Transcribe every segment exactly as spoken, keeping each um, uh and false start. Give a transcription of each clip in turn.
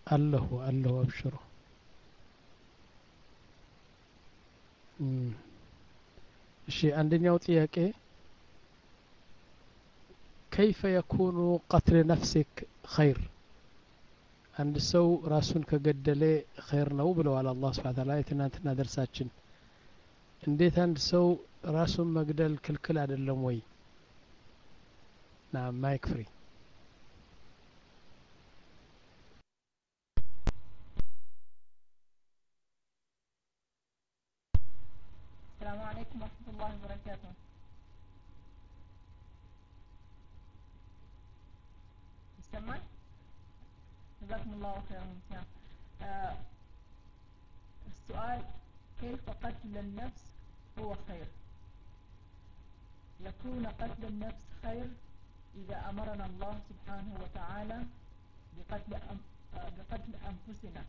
አለሁ አለሁ አብሽሩ እሺ አንደኛው ጥያቄ كيف يكون قتل نفسك خير عند سو راسون كقدل خير ነው ብለዋል አላህ Subhanahu Wa Ta'ala የትናንትና ደርሳችን እንዴት አንድ ሰው ራሱን መግደል ክልክል አይደለም ወይ نعم ማይክ ፍሪ السلام عليكم ورحمة الله وبركاته يسمع جزاكم الله خيرا آه السؤال كيف قتل النفس هو خير يكون قتل النفس خير إذا أمرنا الله سبحانه وتعالى بقتل أم بقتل أنفسنا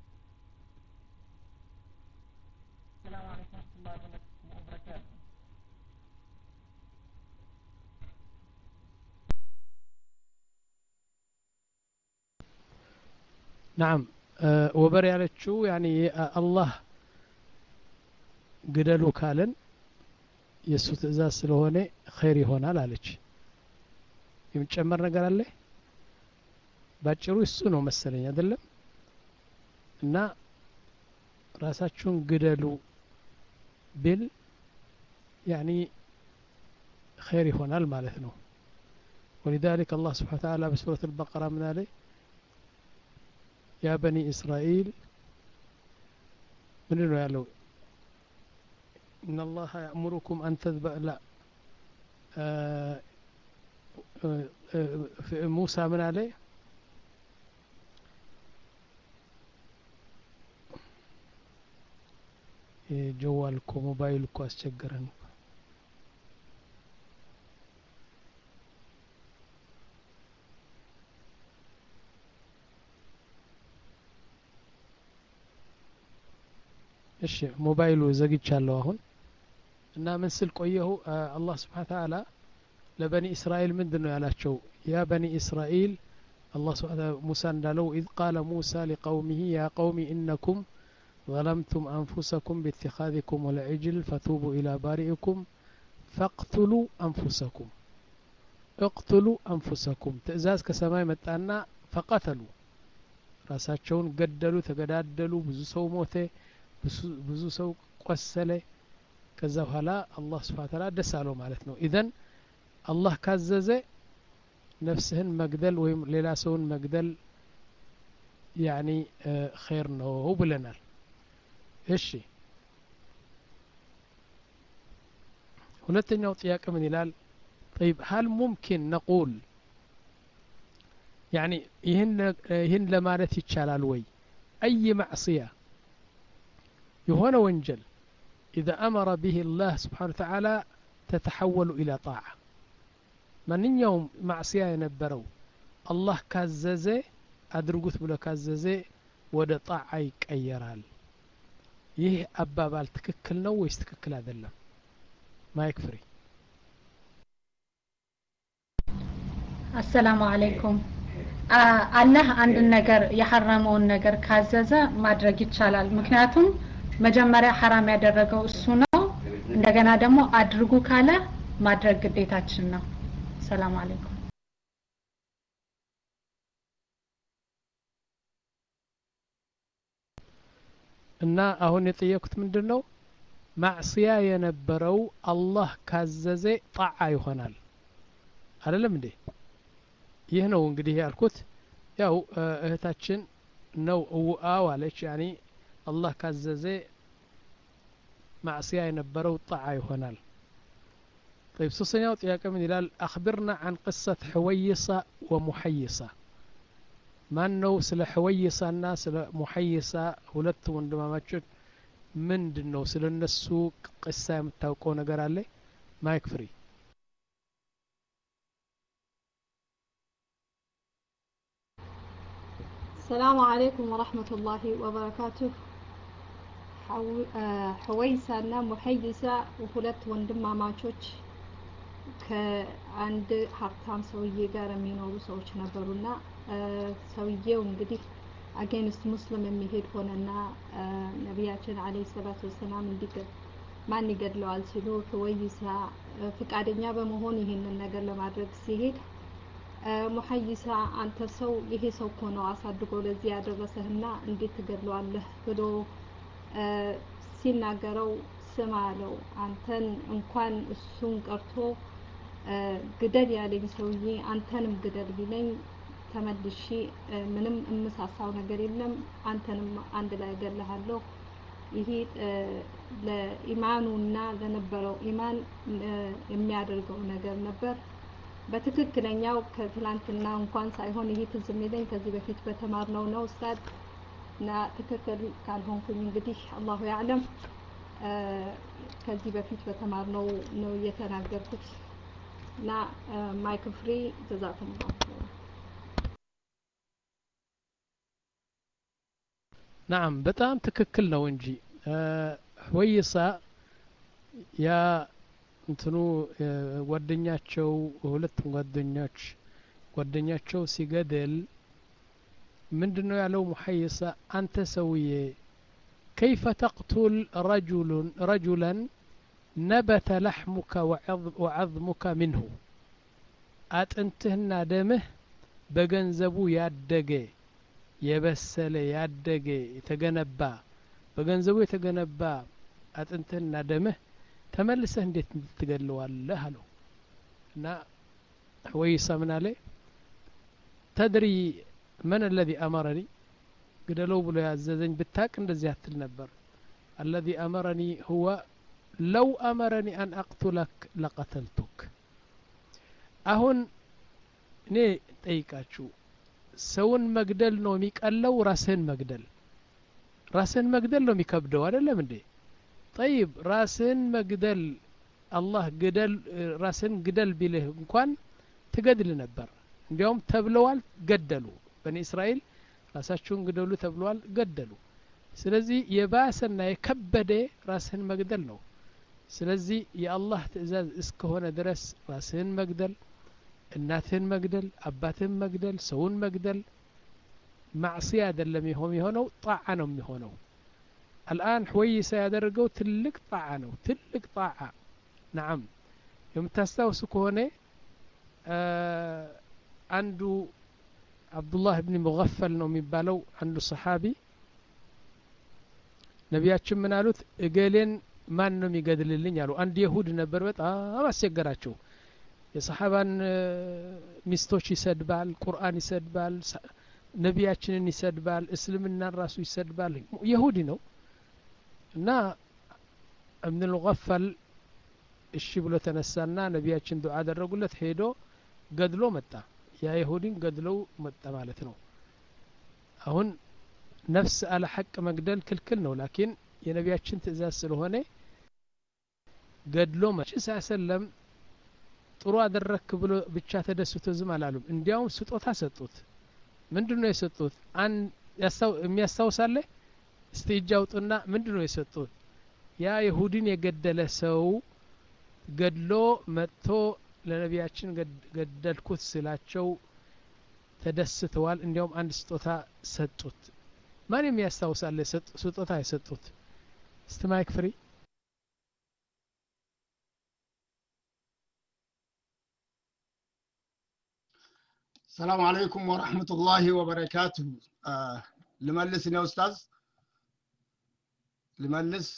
السلام عليكم ورحمة الله وبركاته نعم أه وبر ያለችው يعني الله ግደሉ ካለን የሱ ትእዛዝ ስለሆነ ኸይር ይሆናል አለች የምጨመር ነገር አለ ባጭሩ እሱ ነው መሰለኝ አይደለም እና ራሳችሁን ግደሉ ቢል يعني خير ይሆናል ማለት ነው ولذلك الله سبحانه وتعالى بسورة البقرة من عليه يا بني إسرائيل من يقولوا إن الله يأمركم أن تذبح لا آه في موسى من عليه جوالكم موبايلكم أسجرني እሺ ሞባይሉ ዘግቻለሁ አሁን እና ምን ስል ቆየሁ አላህ Subhanahu Wa Ta'ala ለበኒ እስራኤል ምንድነው ያላቸው ያ በኒ እስራኤል አላህ Subhanahu ሙሳ እንዳለው إذ قال موسى لقومه يا قوم إنكم ظلمتم أنفسكم باتخاذكم العجل فتوبوا إلى بارئكم فاقتلوا أنفسكم اقتلوا أنفسكم تأزاز كسماء متأنا فقتلوا ራሳቸውን ገደሉ ተገዳደሉ ብዙ ሰው ሞተ ብዙ ሰው ቆሰለ ከዛ በኋላ አላህ Subhanahu Wa Ta'ala ደስ አለው ማለት ነው ኢዘን አላህ ካዘዘ ነፍስህን መግደል ወይም ሌላ ሰውን መግደል يعني خير ነው ብለናል እሺ ሁለተኛው ጥያቄ ምን ይላል طيب هل ممكن نقول يعني ይህን ይህን ለማለት ይቻላል ወይ أي معصية يهون وانجل إذا أمر به الله سبحانه وتعالى تتحول إلى طاعة من يوم معصية ينبرو الله كاززي أدرقوت بلا كاززي ودا طاعة يكأيرال يه أبابال تككل نو ويستككل هذا اللهم ما يكفري السلام عليكم الله عند النجر يحرمه النجر كاززة ما درج يتشالال مكنياتهم መጀመሪያ حرام ያደረገው እሱ ነው እንደገና ደግሞ አድርጉ ካለ ማድረግ ግዴታችን ነው ሰላም አለይኩም እና አሁን የጠየቁት ምንድነው ማዕሲያ የነበረው አላህ ካዘዘ ጣዓ ይሆናል አይደለም እንዴ ይህ ነው እንግዲህ ያልኩት ያው እህታችን ነው አው አለች يعني الله كاززه معصيه ينبرو طاعه يሆናል طيب ሶስተኛው ጥያቄ ምን ይላል اخبرنا عن قصه حويصه ومحيصه ማን ነው ስለ حويصና ስለ محيصه ሁለት ወንድማማቾች ምንድነው ስለነሱ ቅሳ የምታውቀው ነገር አለ ማይክ ፍሪ السلام عليكم ورحمة الله وبركاته حويسة እና محيصة وሁለት ወንድማማቾች ከአንድ ሀብታም ሰውዬ ጋር የሚኖሩ ሰዎች ነበሩና ሰውዬው እንግዲህ አጌንስት ሙስሊም የሚሄድ ሆነና ነቢያችን አለይሂ ሰላቱ ወሰላም እንዲገድ ማን ይገድለዋል ሲሉ ሁወይሳ ፍቃደኛ በመሆን ይሄንን ነገር ለማድረግ ሲሄድ ሙሐይሳ አንተ ሰው ይሄ ሰው እኮ ነው አሳድጎ ለዚህ ያደረሰህና እንዴት ትገድለዋለህ ብሎ ሲናገረው ስማ አለው አንተን እንኳን እሱን ቀርቶ ግደል ያለኝ ሰውዬ አንተንም ግደል ቢለኝ ተመልሼ ምንም እምሳሳው ነገር የለም አንተንም አንድ ላይ ገለሃለሁ ይሄ ለኢማኑና ለነበረው ኢማን የሚያደርገው ነገር ነበር በትክክለኛው ከትላንትና እንኳን ሳይሆን ይሄ ትዝም ይለኝ ከዚህ በፊት በተማርነው ነው ኡስታዝ እና ትክክል ካልሆንኩኝ እንግዲህ አላሁ ያዕለም ከዚህ በፊት በተማርነው ነው እየተናገርኩት እና ማይክ ፍሪ ጀዛኩም አላህ نعم በጣም ትክክል ነው እንጂ ወይሳ ያ እንትኑ ጓደኛቸው ሁለት ጓደኞች ጓደኛቸው ሲገደል ምንድነው ያለው ሙሐይሳ አንተ ሰውዬ كيف تقتل رجل رجلا نبت لحمك وعظمك منه አጥንትህና ደምህ በገንዘቡ ያደገ የበሰለ ያደገ የተገነባ በገንዘቡ የተገነባ አጥንትህና ደምህ ተመልሰህ እንዴት ትገለዋለህ አለው እና ወይሳ ምን አለ تدري من الذي أمرني قدلوا بلو يعززين بتاك እንደዚህ አትል ነበር الذي أمرني هو لو أمرني أن أقتلك لقتلتك አሁን እኔ ጠይቃችሁ ሰውን መግደል ነው የሚቀለው ራስን መግደል ራስን መግደል ነው የሚከብደው አይደለም እንዴ طيب ራስን መግደል አላህ ግደል ራስን ግደል ቢልህ እንኳን ትገድል ነበር እንዲያውም ተብለዋል ገደሉ በኒ እስራኤል ራሳቸውን ግደሉ ተብለዋል ገደሉ ስለዚህ የባሰና የከበደ ራስን መግደል ነው ስለዚህ የአላህ ትእዛዝ እስከሆነ ድረስ ራስን መግደል እናትህን መግደል አባትህን መግደል ሰውን መግደል ማዕሲያ አይደለም የሚሆነው ጣዓ ነው የሚሆነው الآن حويس ያደረገው ትልቅ ጣዓ ነው ትልቅ ጣዓ نعم የምታስታውሱ ከሆነ አንዱ አብዱላህ ኢብኑ ሙገፈል ነው የሚባለው አንዱ ሰሃቢ ነቢያችን ምን አሉት እገሌን ማን ነው የሚገድልልኝ አሉ አንድ ይሁድ ነበር በጣም አስቸገራቸው የሰሃባን ሚስቶች ይሰድባል ቁርአን ይሰድባል ነቢያችንን ይሰድባል እስልምናን ራሱ ይሰድባል ይሁዲ ነው እና ኢብኑ ሙገፈል እሺ ብሎ ተነሳና ነቢያችን ዱዓ አደረጉለት ሄዶ ገድሎ መጣ ያ ይሁዲን ገድለው መጣ ማለት ነው አሁን ነፍስ አለ ሐቅ መግደል ክልክል ነው ላኪን የነቢያችን ትእዛዝ ስለሆነ ገድሎ መጣ ሰለም ጥሩ አደረክ ብሎ ብቻ ተደስቶ ዝም አላሉም እንዲያውም ስጦታ ሰጡት ምንድነው የሰጡት አን ያስተው የሚያስተውሳለ እስቲ እጃውጡና ምንድነው የሰጡት ያ ይሁዲን የገደለ ሰው ገድሎ መጥቶ ለነቢያችን ገደልኩት ስላቸው ተደስተዋል እንዲያውም አንድ ስጦታ ሰጡት ማን የሚያስተውሳለ ስጦታ የሰጡት እስቲ ማይክ ፍሪ السلام عليكم ورحمة الله وبركاته آه لملس يا أستاذ لملس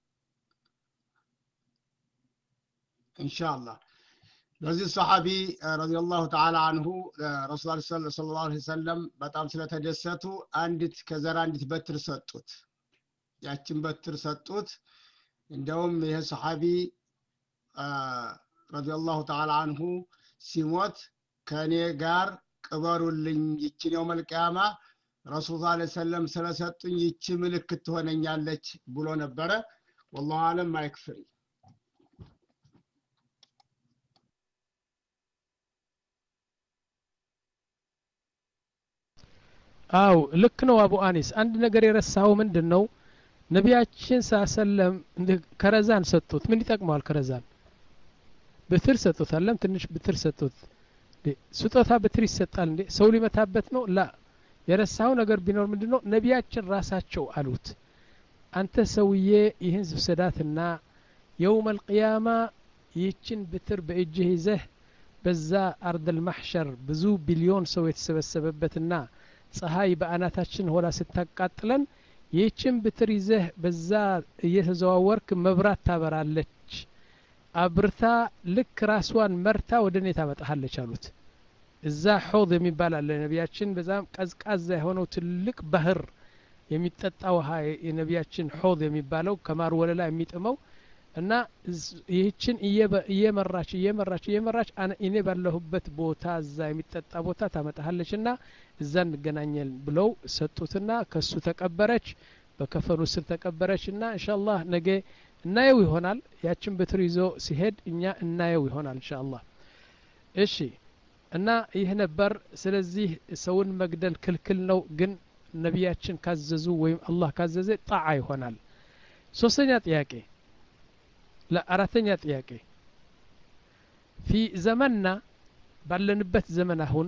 إن شاء الله لذي الصحابي رضي الله تعالى عنه رسول الله صلى الله عليه وسلم بتام سلة جسته عندت كذا عندت بتر سطوت يأتي بتر سطوت عندهم يه صحابي آه رضي الله تعالى عنه سيموت كان يجار قبرولኝ ይችን የውመል ቂያማ ረሱል ሰለላሁ ዐለይሂ ወሰለም ስለሰጡኝ ይች ምልክት ትሆነኛለች ብሎ ነበር والله አለም ማይክፍሪ አው ልክ ነው አቡ አኒስ አንድ ነገር የረሳው ምንድነው ነቢያችን ሰለም ከረዛን ሰጡት ምን ይጠቅማል ከረዛን በትር ሰጡት አለም ትንሽ በትር ሰጡት ስጦታ በትር ይሰጣል እንዴ ሰው ሊመታበት ነው ላ የረሳው ነገር ቢኖር ምንድነው ነቢያችን ራሳቸው አሉት አንተ ሰውዬ ይህን ስብሰዳትና يوم القيامة ይችን ብትር በእጅህ ይዘህ በዛ አርድ المحشر ብዙ ቢሊዮን ሰው የተሰበሰበበትና ፀሐይ በአናታችን ሆላ ስታቃጥለን ይችን ብትር ይዘህ በዛ እየተዘዋወርክ መብራት ታበራለች አብርታ ልክ ራስዋን መርታ ወደኔ ታመጣለች አሉት እዛ ሆድ የሚባል አለ ነቢያችን በዛም ቀዝቃዛ የሆነው ትልቅ ባህር የሚጠጣ ውሃ የነቢያችን ሆድ የሚባለው ከማር ወለላ የሚጥመው እና ይህችን እየመራች እየመራች እየመራች እኔ ባለሁበት ቦታ እዛ የሚጠጣ ቦታ ታመጣለችና እዛ እንገናኛለን ብለው ሰጡትና ከሱ ተቀበረች በከፈኑ ስር ተቀበረችና ኢንሻአላህ ነገ እናየው ይሆናል ያችን በትር ይዞ ሲሄድ እኛ እናየው ይሆናል ኢንሻአላህ እሺ እና ይህ ነበር ስለዚህ ሰውን መግደል ክልክል ነው ግን ነቢያችን ካዘዙ ወይም አላህ ካዘዘ ጣዓ ይሆናል ሶስተኛ ጥያቄ ለአራተኛ ጥያቄ في زمننا ባለንበት ዘመን አሁን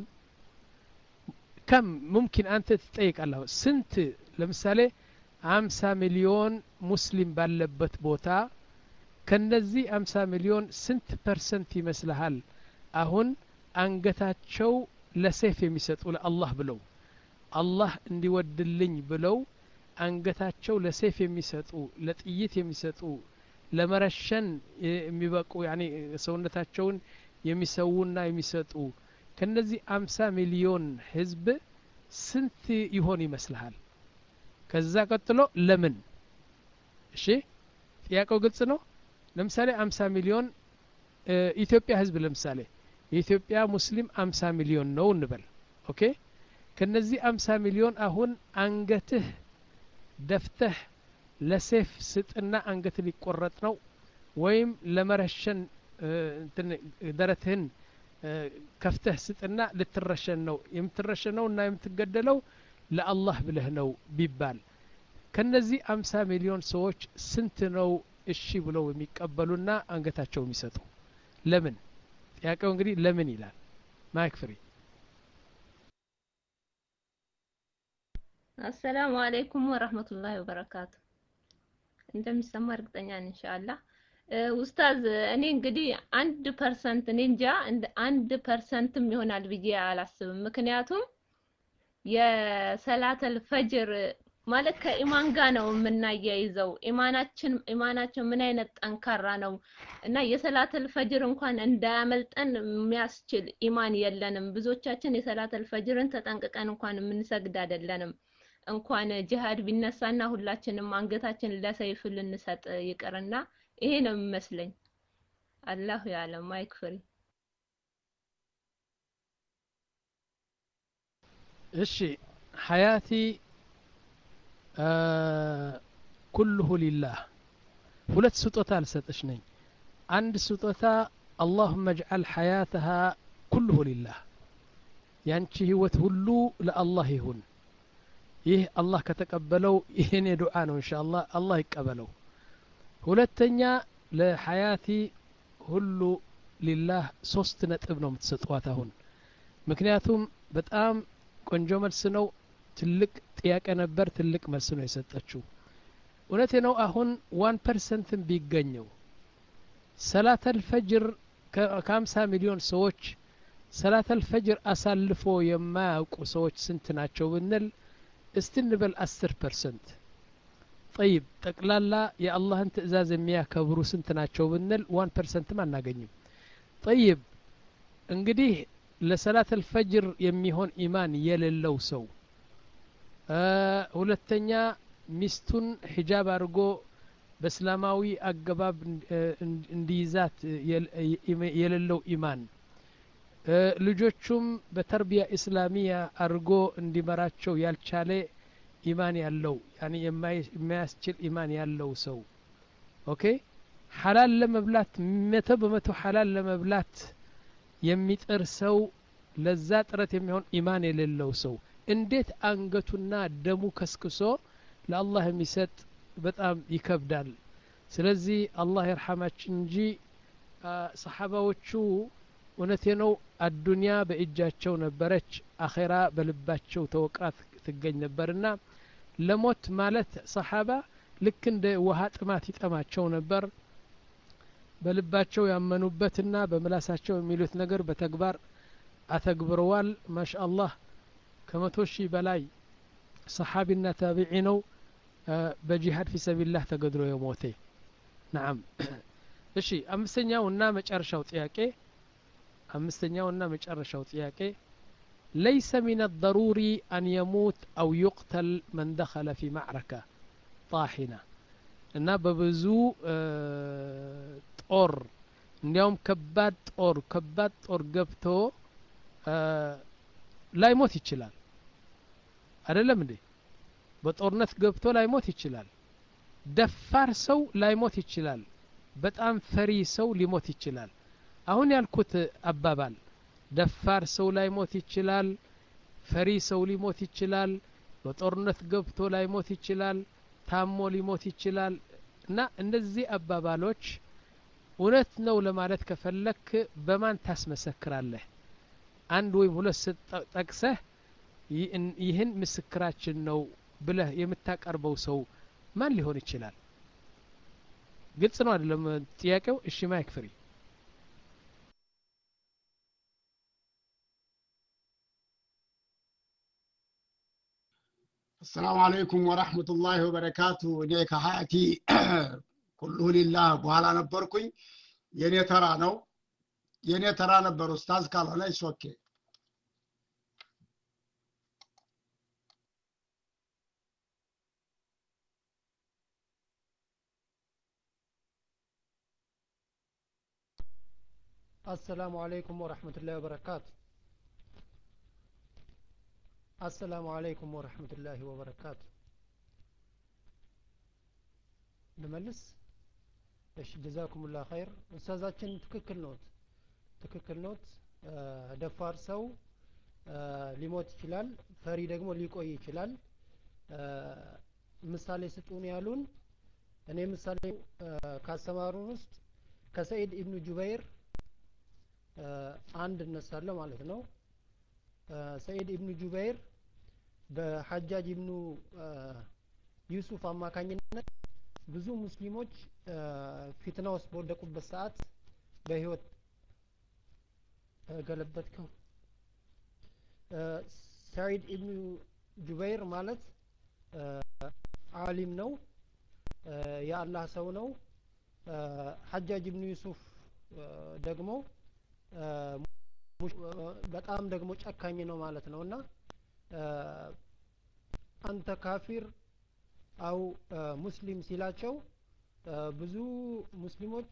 كم ممكن أنت تتጠይቅ አለሁ ስንት ለምሳሌ አምሳ ሚሊዮን ሙስሊም ባለበት ቦታ ከነዚህ አምሳ ሚሊዮን ስንት ፐርሰንት ይመስልሃል አሁን አንገታቸው ለሰይፍ የሚሰጡ ለአላህ ብለው አላህ እንዲወድልኝ ብለው አንገታቸው ለሰይፍ የሚሰጡ ለጥይት የሚሰጡ ለመረሸን የሚበቁ ያኒ ሰውነታቸውን የሚሰውና የሚሰጡ ከነዚህ አምሳ ሚሊዮን ህዝብ ስንት ይሆን ይመስልሃል ከዛ ቀጥሎ ለምን እሺ ጥያቄው ግልጽ ነው ለምሳሌ አምሳ ሚሊዮን ኢትዮጵያ ህዝብ ለምሳሌ የኢትዮጵያ ሙስሊም አምሳ ሚሊዮን ነው እንበል ኦኬ ከነዚህ አምሳ ሚሊዮን አሁን አንገትህ ደፍተህ ለሰይፍ ስጥና አንገት ሊቆረጥ ነው ወይም ለመረሸን ደረትህን ከፍተህ ስጥና ልትረሸን ነው የምትረሸነውና የምትገደለው ለአላህ ብለህ ነው ቢባል ከነዚህ አምሳ ሚሊዮን ሰዎች ስንት ነው እሺ ብለው የሚቀበሉና አንገታቸው የሚሰጡ ለምን ጥያቄው እንግዲህ ለምን ይላል ማይክ ፍሪ السلام عليكم ورحمة الله وبركاته እንደሚሰማ እርግጠኛ ነኝ ኢንሻአላህ ኡስታዝ እኔ እንግዲህ አንድ ፐርሰንት እኔ እንጃ አንድ ፐርሰንትም ይሆናል ብዬ አላስብም ምክንያቱም የሰላተል ፈጅር ማለት ከኢማን ጋር ነው የምናያይዘው ኢማናችን ኢማናችን ምን አይነት ጠንካራ ነው እና የሰላተል ፈጅር እንኳን እንዳያመልጠን የሚያስችል ኢማን የለንም ብዙዎቻችን የሰላተል ፈጅርን ተጠንቅቀን እንኳን የምንሰግድ አይደለንም እንኳን ጂሃድ ቢነሳና ሁላችንም አንገታችን ለሰይፍ ልንሰጥ ይቀርና ይሄ ነው የሚመስለኝ አላሁ ያለም ማይክ ፍሪ እሺ ሐያቲ كله لله ሁለት ስጦታ አልሰጥሽ ነኝ አንድ ስጦታ اللهم اجعل حياتها كله لله ያንቺ ህይወት ሁሉ ለአላህ ይሁን ይህ አላህ ከተቀበለው ይሄኔ ዱዓ ነው ኢንሻአላህ አላህ ይቀበለው ሁለተኛ ለሐያቲ ሁሉ ሊላህ ሶስት ነጥብ ነው የምትሰጧት አሁን ምክንያቱም በጣም ቆንጆ መልስ ነው ትልቅ ጥያቄ ነበር ትልቅ መልስ ነው የሰጠችው እውነቴ ነው አሁን ዋን ፐርሰንት ቢገኘው ሰላተል ፈጅር ከ50 ሚሊዮን ሰዎች ሰላተል ፈጅር አሳልፎ የማያውቁ ሰዎች ስንት ናቸው ብንል استنبل عشرة بالمئة طيب تقلالا يا الله انت ازاز የሚያከብሩ ስንት ናቸው ብንል واحد بالمئة ما እናገኝም طيب እንግዲህ ለሰላት الفجر የሚሆን ኢማን የሌለው ሰው ሁለተኛ ሚስቱን ሒጃብ አድርጎ በእስላማዊ አገባብ እንዲይዛት የሌለው ኢማን ልጆቹም በተርቢያ እስላሚያ አርጎ እንዲመራቸው ያልቻለ ኢማን ያለው ያኒ የማያስችል ኢማን ያለው ሰው ኦኬ ሐላል ለመብላት መቶ በመቶ ሐላል ለመብላት የሚጥር ሰው ለዛ ጥረት የሚሆን ኢማን የሌለው ሰው እንዴት አንገቱና ደሙ ከስክሶ ለአላህ የሚሰጥ በጣም ይከብዳል ስለዚህ አላህ ይርሐማችን እንጂ ሰሃባዎቹ እውነቴ ነው አዱንያ በእጃቸው ነበረች አኺራ በልባቸው ተወቅራ ትገኝ ነበርና ለሞት ማለት ሰሓባ ልክ እንደ ውሃ ጥማት ይጠማቸው ነበር በልባቸው ያመኑበትና በምላሳቸው የሚሉት ነገር በተግባር አተግብረዋል ማሻአላህ ከመቶ ሺህ በላይ ሰሓቢና ታቢዒ ነው በጂሃድ ፊ ሰቢልላህ ተገድሎ የሞተ نعم እሺ አምስተኛውና መጨረሻው ጥያቄ አምስተኛውና መጨረሻው ጥያቄ ليس من الضروري أن يموت أو يقتل من دخل في معركة طاحنة እና በብዙ ጦር እንዲያውም ከባድ ጦር ከባድ ጦር ገብቶ ላይሞት ይችላል አይደለም እንዴ በጦርነት ገብቶ ላይሞት ይችላል ደፋር ሰው ላይሞት ይችላል በጣም ፈሪ ሰው ሊሞት ይችላል አሁን ያልኩት አባባል ደፋር ሰው ላይሞት ይችላል ፈሪ ሰው ሊሞት ይችላል በጦርነት ገብቶ ላይሞት ይችላል ታሞ ሊሞት ይችላል እና እንደዚህ አባባሎች እውነት ነው ለማለት ከፈለክ በማን ታስመሰክራለህ አንድ ወይ ሁለት ጠቅሰህ ይህን ምስክራችን ነው ብለህ የምታቀርበው ሰው ማን ሊሆን ይችላል ግልጽ ነው አይደለም ጥያቄው እሺ ማይክ ፍሪ السلام عليكم ورحمة الله وبركاته وديك حياتي كله لله بحالا نبركوኝ የኔ ተራ ነው የኔ ተራ ነበር ኡስታዝ ካልሆነ ይሶኬ السلام عليكم ورحمة الله وبركاته السلام عليكم ورحمة الله وبركاته نملس ايش جزاكم الله خير استاذاتችን ትክክል ነው ትክክል ነው ደፋር ሰው ሊሞት ይችላል ፈሪ ደግሞ ሊቆይ ይችላል ምሳሌ ስጡን ያሉን እኔ ምሳሌ ካስተማሩን ውስጥ ከሰይድ ኢብኑ ጁበይር አንድ እነሳለሁ ማለት ነው ሰይድ ኢብኑ ጁበይር በሐጃጅ ኢብኑ ዩሱፍ አማካኝነት ብዙ ሙስሊሞች ፊትና ውስጥ በወደቁበት ሰዓት በህይወት ገለበትከው ሰይድ ኢብኑ ጁበይር ማለት ዓሊም ነው የአላህ ሰው ነው ሐጃጅ ኢብኑ ዩሱፍ ደግሞ በጣም ደግሞ ጨካኝ ነው ማለት ነውና አንተ ካፊር አው ሙስሊም ሲላቸው ብዙ ሙስሊሞች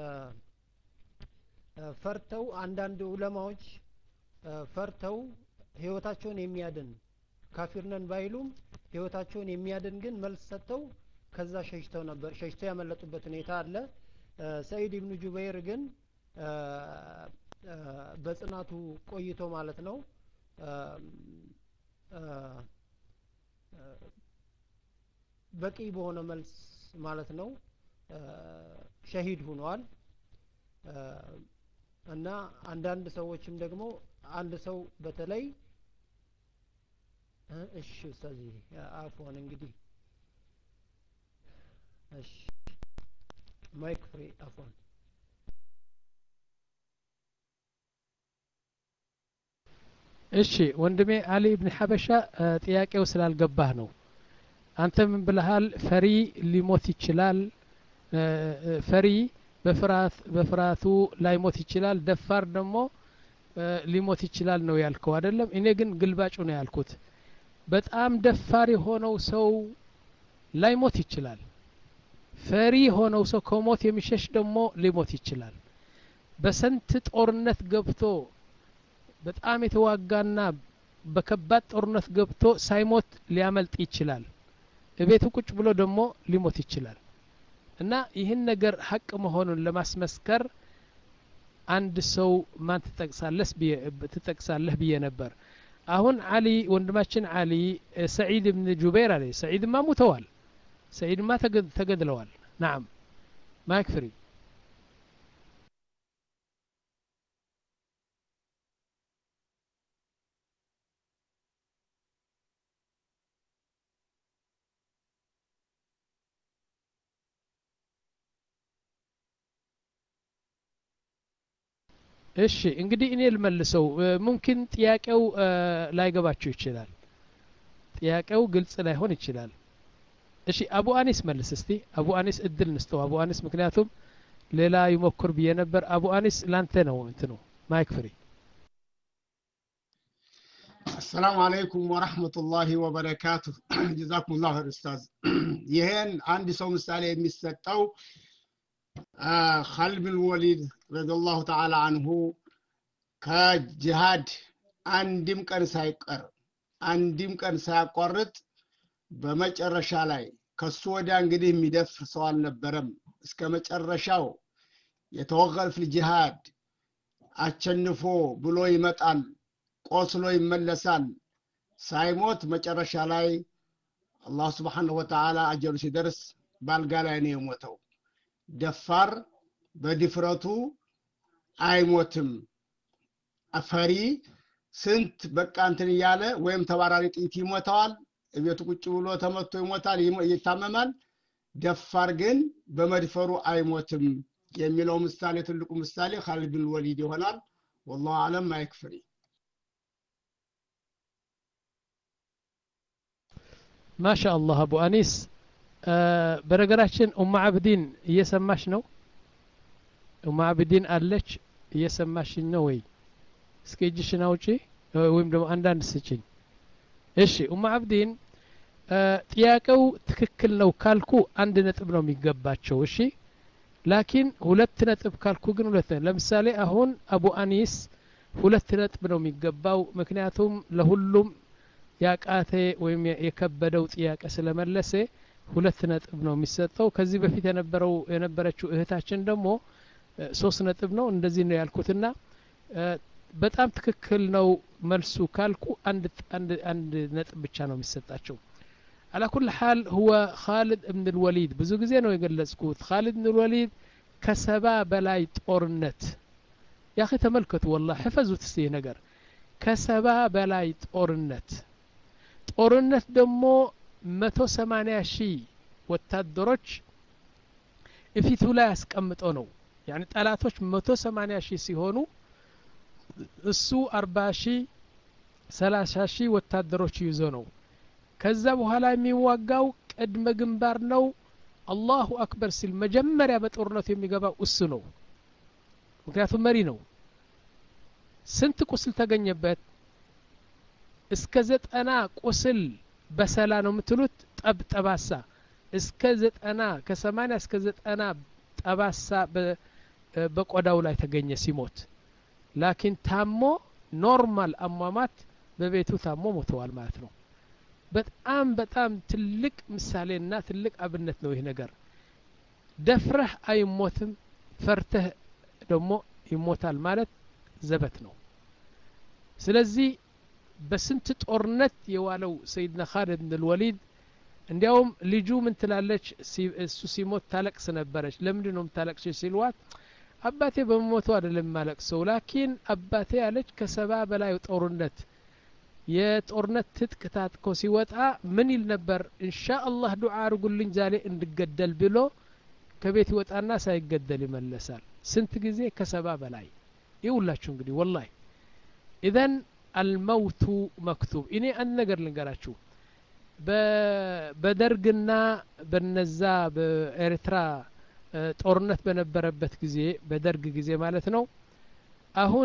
ፈርተው አንዳንድ ዑለማዎች ፈርተው ህይወታቸውን የሚያድን ካፊር ነን ባይሉም ህይወታቸውን የሚያድን ግን መልስ ሰጥተው ከዛ ሸሽተው ነበር ሸሽተው ያመለጡበት ሁኔታ አለ ሰይድ ኢብኑ ጁበይር ግን በጽናቱ ቆይቶ ማለት ነው በቂ በሆነ መልስ ማለት ነው ሸሂድ ሆኗል እና አንዳንድ ሰዎችም ደግሞ አንድ ሰው በተለይ እሺ ስለዚህ አፎን እንግዲህ እሺ ማይክ ፍሪ አፎን እሺ ወንድሜ አሊ ኢብኑ ሐበሻ ጥያቄው ስላልገባህ ነው አንተ ምን ብለሃል ፈሪ ሊሞት ይችላል ፈሪ በፍርሃት በፍርሃቱ ላይሞት ይችላል ደፋር ደግሞ ሊሞት ይችላል ነው ያልከው አይደለም እኔ ግን ግልባጩ ነው ያልኩት በጣም ደፋር የሆነው ሰው ላይሞት ይችላል ፈሪ ሆነው ሰው ከሞት የሚሸሽ ደግሞ ሊሞት ይችላል በስንት ጦርነት ገብቶ በጣም የተዋጋና በከባድ ጦርነት ገብቶ ሳይሞት ሊያመልጥ ይችላል እቤቱ ቁጭ ብሎ ደግሞ ሊሞት ይችላል እና ይህን ነገር ሐቅ መሆኑን ለማስመስከር አንድ ሰው ማን ትጠቅሳለህ ትጠቅሳለህ ብዬ ነበር አሁን አሊ ወንድማችን አሊ ሰዒድ ኢብኑ ጁበይር አለ ሰዒድ ማ ሞተዋል ሰዒድ ማ ተገድለዋል نعم ማይክ ፍሪ እሺ እንግዲህ እኔ ልመልሰው ሙምኪን ጥያቄው ላይገባችሁ ይችላል ጥያቄው ግልጽ ላይሆን ይችላል እሺ አቡ አኒስ መልስ እስቲ አቡ አኒስ እድል ንስተው አቡ አኒስ ምክንያቱም ሌላ ይሞክር ብዬ ነበር አቡ አኒስ ላንተ ነው እንትኑ ማይክ ፍሪ السلام عليكم ورحمة الله وبركاته جزاكم الله خير أستاذ ይሄን አንድ ሰው ምሳሌ የሚሰጠው خالد بن الوليد رضي الله تعالى عنه ከጂሃድ አንድም ቀን ሳይቀር አንድም ቀን ሳያቋርጥ በመጨረሻ ላይ ከሱ ወዲያ እንግዲህ የሚደፍር ሰው አልነበረም እስከ መጨረሻው የተወገል في الجهاد አቸንፎ ብሎ ይመጣል ቆስሎ ይመለሳል ሳይሞት መጨረሻ ላይ አላህ Subhanahu Wa Ta'ala አጀሩ ሲደርስ ባልጋ ላይ ነው የሞተው ደፋር በድፍረቱ አይሞትም አፈሪ ስንት በቃ እንትን ያለ ወይም ተባራሪ ጥይት ይሞታል እቤቱ ቁጭ ብሎ ተመቶ ይሞታል ይታመማል ደፋር ግን በመድፈሩ አይሞትም የሚለው ምሳሌ ትልቁ ምሳሌ خالد بن الوليد ይሆናል والله اعلم ما يكفي ما شاء الله ابو انيس በነገራችን ኡማ አብዲን እየሰማሽ ነው ኡማ አብዲን አለች እየሰማሽ ነው ወይ እስከጅሽን አውጪ ወይም ደግሞ አንዳንድ ስጭኝ እሺ ኡማ አብዲን ጥያቄው ትክክል ነው ካልኩ አንድ ነጥብ ነው የሚገባቸው እሺ ላኪን ሁለት ነጥብ ካልኩ ግን ሁለት ለምሳሌ አሁን አቡ አኒስ ሁለት ነጥብ ነው የሚገባው ምክንያቱም ለሁሉም ያቃተ ወይም የከበደው ጥያቄ ስለመለሰ ሁለት ነጥብ ነው የሚሰጠው ከዚህ በፊት የነበረው የነበረችው እህታችን ደግሞ ሶስት ነጥብ ነው እንደዚህ ነው ያልኩትና በጣም ትክክል ነው መልሱ ካልኩ አንድ አንድ አንድ ነጥብ ብቻ ነው የሚሰጣቸው على كل حال هو خالد بن الوليد ብዙ ጊዜ ነው የገለጽኩት خالد بن الوليد ከሰባ በላይ ጦርነት يا اخي ተመልከቱ والله حفظوا እስቲ ነገር ከሰባ በላይ ጦርነት ጦርነት ደግሞ መቶ ሰማንያ ሺህ ወታደሮች እፊቱ ላይ አስቀምጦ ነው يعني ጠላቶች መቶ ሰማንያ ሺህ ሲሆኑ እሱ አርባ ሺህ ሰላሳ ሺህ ወታደሮች ይዞ ነው ከዛ በኋላ የሚዋጋው ቀድመ ግንባር ነው አላሁ አክበር ሲል መጀመሪያ በጦርነቱ የሚገባው እሱ ነው ምክንያቱም መሪ ነው ስንት ቁስል ተገኘበት እስከ ዘጠና ቁስል በሰላ ነው የምትሉት ጠብ ጠባሳ እስከ ዘጠና ከሰማንያ እስከ ዘጠና ጠባሳ በቆዳው ላይ ተገኘ ሲሞት ላኪን ታሞ ኖርማል አሟሟት በቤቱ ታሞ ሞተዋል ማለት ነው በጣም በጣም ትልቅ ምሳሌና ትልቅ አብነት ነው ይሄ ነገር ደፍረህ አይሞትም ፈርተህ ደግሞ ይሞታል ማለት ዘበት ነው ስለዚህ በስንት ጦርነት የዋለው ሰይድና خالد بن الوليد እንዲያውም ልጁ ምን ትላለች እሱ ሲሞት ታለቅስ ነበረች ለምንድን ነው ታለቅሽ ሲልዋት አባቴ በመሞቱ አይደለም ማለቅሰው ላኪን አባቴ ያለች ከሰባ በላይ ጦርነት የጦርነት ትጥቅ ታጥቆ ሲወጣ ምን ይል ነበር ኢንሻአላህ ዱዓ አርጉልኝ ዛሬ እንድገደል ብሎ ከቤት ይወጣና ሳይገደል ይመለሳል ስንት ጊዜ ከሰባ በላይ ይውላችሁ እንግዲህ والله اذن الموت مكتوب እኔ አንድ ነገር ልንገራችሁ በደርግና በነዛ በኤርትራ ጦርነት በነበረበት ጊዜ በደርግ ጊዜ ማለት ነው አሁን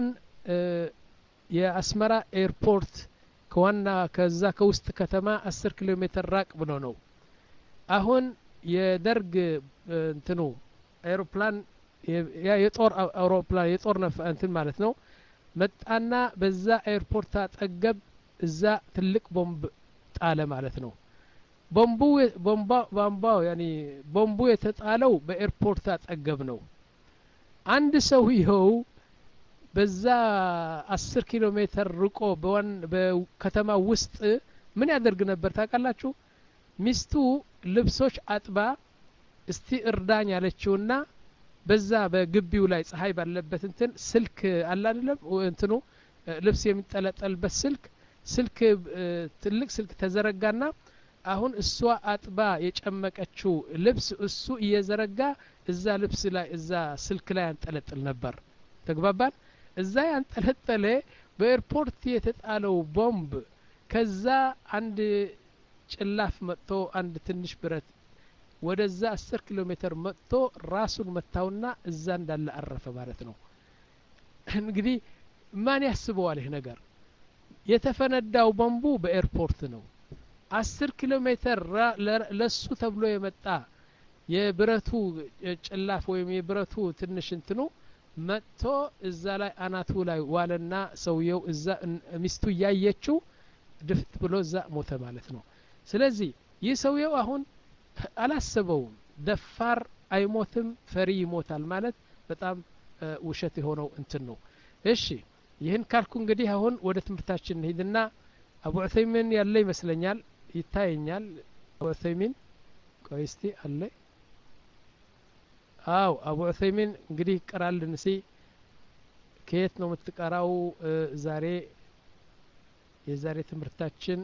የአስመራ ኤርፖርት ከዋና ከዛ ከውስጥ ከተማ አስር ኪሎ ሜትር ራቅ ብሎ ነው አሁን የደርግ እንትኑ ኤሮፕላን የጦር አውሮፕላን የጦር ነፍ እንትን ማለት ነው መጣና በዛ ኤርፖርት አጠገብ እዛ ትልቅ ቦምብ ጣለ ማለት ነው ቦምቡ ቦምባ ቦምባው ያኒ ቦምቡ የተጣለው በኤርፖርት አጠገብ ነው አንድ ሰው ይኸው በዛ አስር ኪሎ ሜትር ርቆ በዋን በከተማ ውስጥ ምን ያደርግ ነበር ታውቃላችሁ ሚስቱ ልብሶች አጥባ እስቲ እርዳኝ ያለችውና በዛ በግቢው ላይ ፀሐይ ባለበት እንትን ስልክ አለ አይደለም እንትኑ ልብስ የሚጠለጠልበት ስልክ ስልክ ትልቅ ስልክ ተዘረጋና አሁን እሷ አጥባ የጨመቀችው ልብስ እሱ እየዘረጋ እዛ ልብስ ላይ እዛ ስልክ ላይ አንጠለጥል ነበር ተግባባን እዛ ያንጠለጠለ በኤርፖርት የተጣለው ቦምብ ከዛ አንድ ጭላፍ መጥቶ አንድ ትንሽ ብረት ወደዛ አስር ኪሎ ሜትር መጥቶ ራሱን መታውና እዛ እንዳለ አረፈ ማለት ነው። እንግዲህ ማን ያስበዋል ይሄ ነገር? የተፈነዳው ቦምቡ በኤርፖርት ነው። አስር ኪሎ ሜትር ለሱ ተብሎ የመጣ የብረቱ ጭላፍ ወይም የብረቱ ትንሽ እንትኑ መጥቶ እዛ ላይ አናቱ ላይ ዋለና ሰውየው እዛ ሚስቱ ያየችው ድፍት ብሎ እዛ ሞተ ማለት ነው። ስለዚህ ይህ ሰውየው አሁን አላሰበውም። ደፋር አይሞትም፣ ፈሪ ይሞታል ማለት በጣም ውሸት የሆነው እንትን ነው። እሺ ይህን ካልኩ እንግዲህ አሁን ወደ ትምህርታችን እንሂድና አቡ ዑሰይሚን ያለ ይመስለኛል፣ ይታየኛል። አቡ ዑሰይሚን ቆይ እስቲ አለ። አው አቡ ዑሰይሚን እንግዲህ ቀራልን እስቲ ከየት ነው የምትቀራው? ዛሬ የዛሬ ትምህርታችን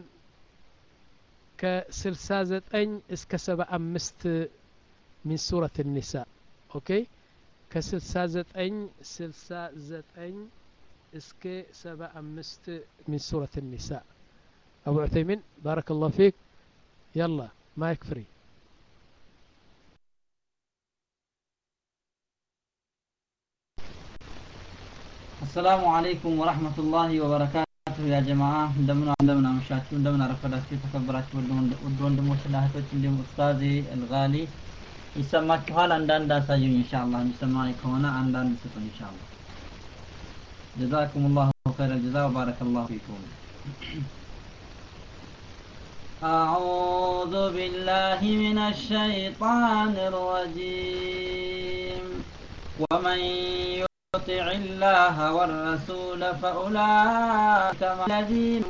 ከስልሳ ዘጠኝ እስከ ሰባ አምስት من سورة النساء اوكي ከስልሳ ዘጠኝ ስልሳ ዘጠኝ እስከ ሰባ አምስት من سورة النساء أبو عثيمين بارك الله فيك يلا مايك فري. السلام عليكم ورحمة الله وبركاته يا جماعة እንደምን እንደምን አመሻችሁ እንደምን አረፈዳችሁ ተከበራችሁ ውድ ወንድሞችና እህቶች እንዲሁም ኡስታዚ አልጋሊ ይሰማችኋል? አንዳንድ አሳዩኝ ኢንሻአላህ የሚሰማኝ ከሆነ አንዳንድ ስጡኝ ኢንሻአላህ። جزاكم الله خير الجزاء وبارك الله فيكم. أعوذ بالله من الشيطان الرجيم. ومن يطع الله والرسول فأولئك مع الذين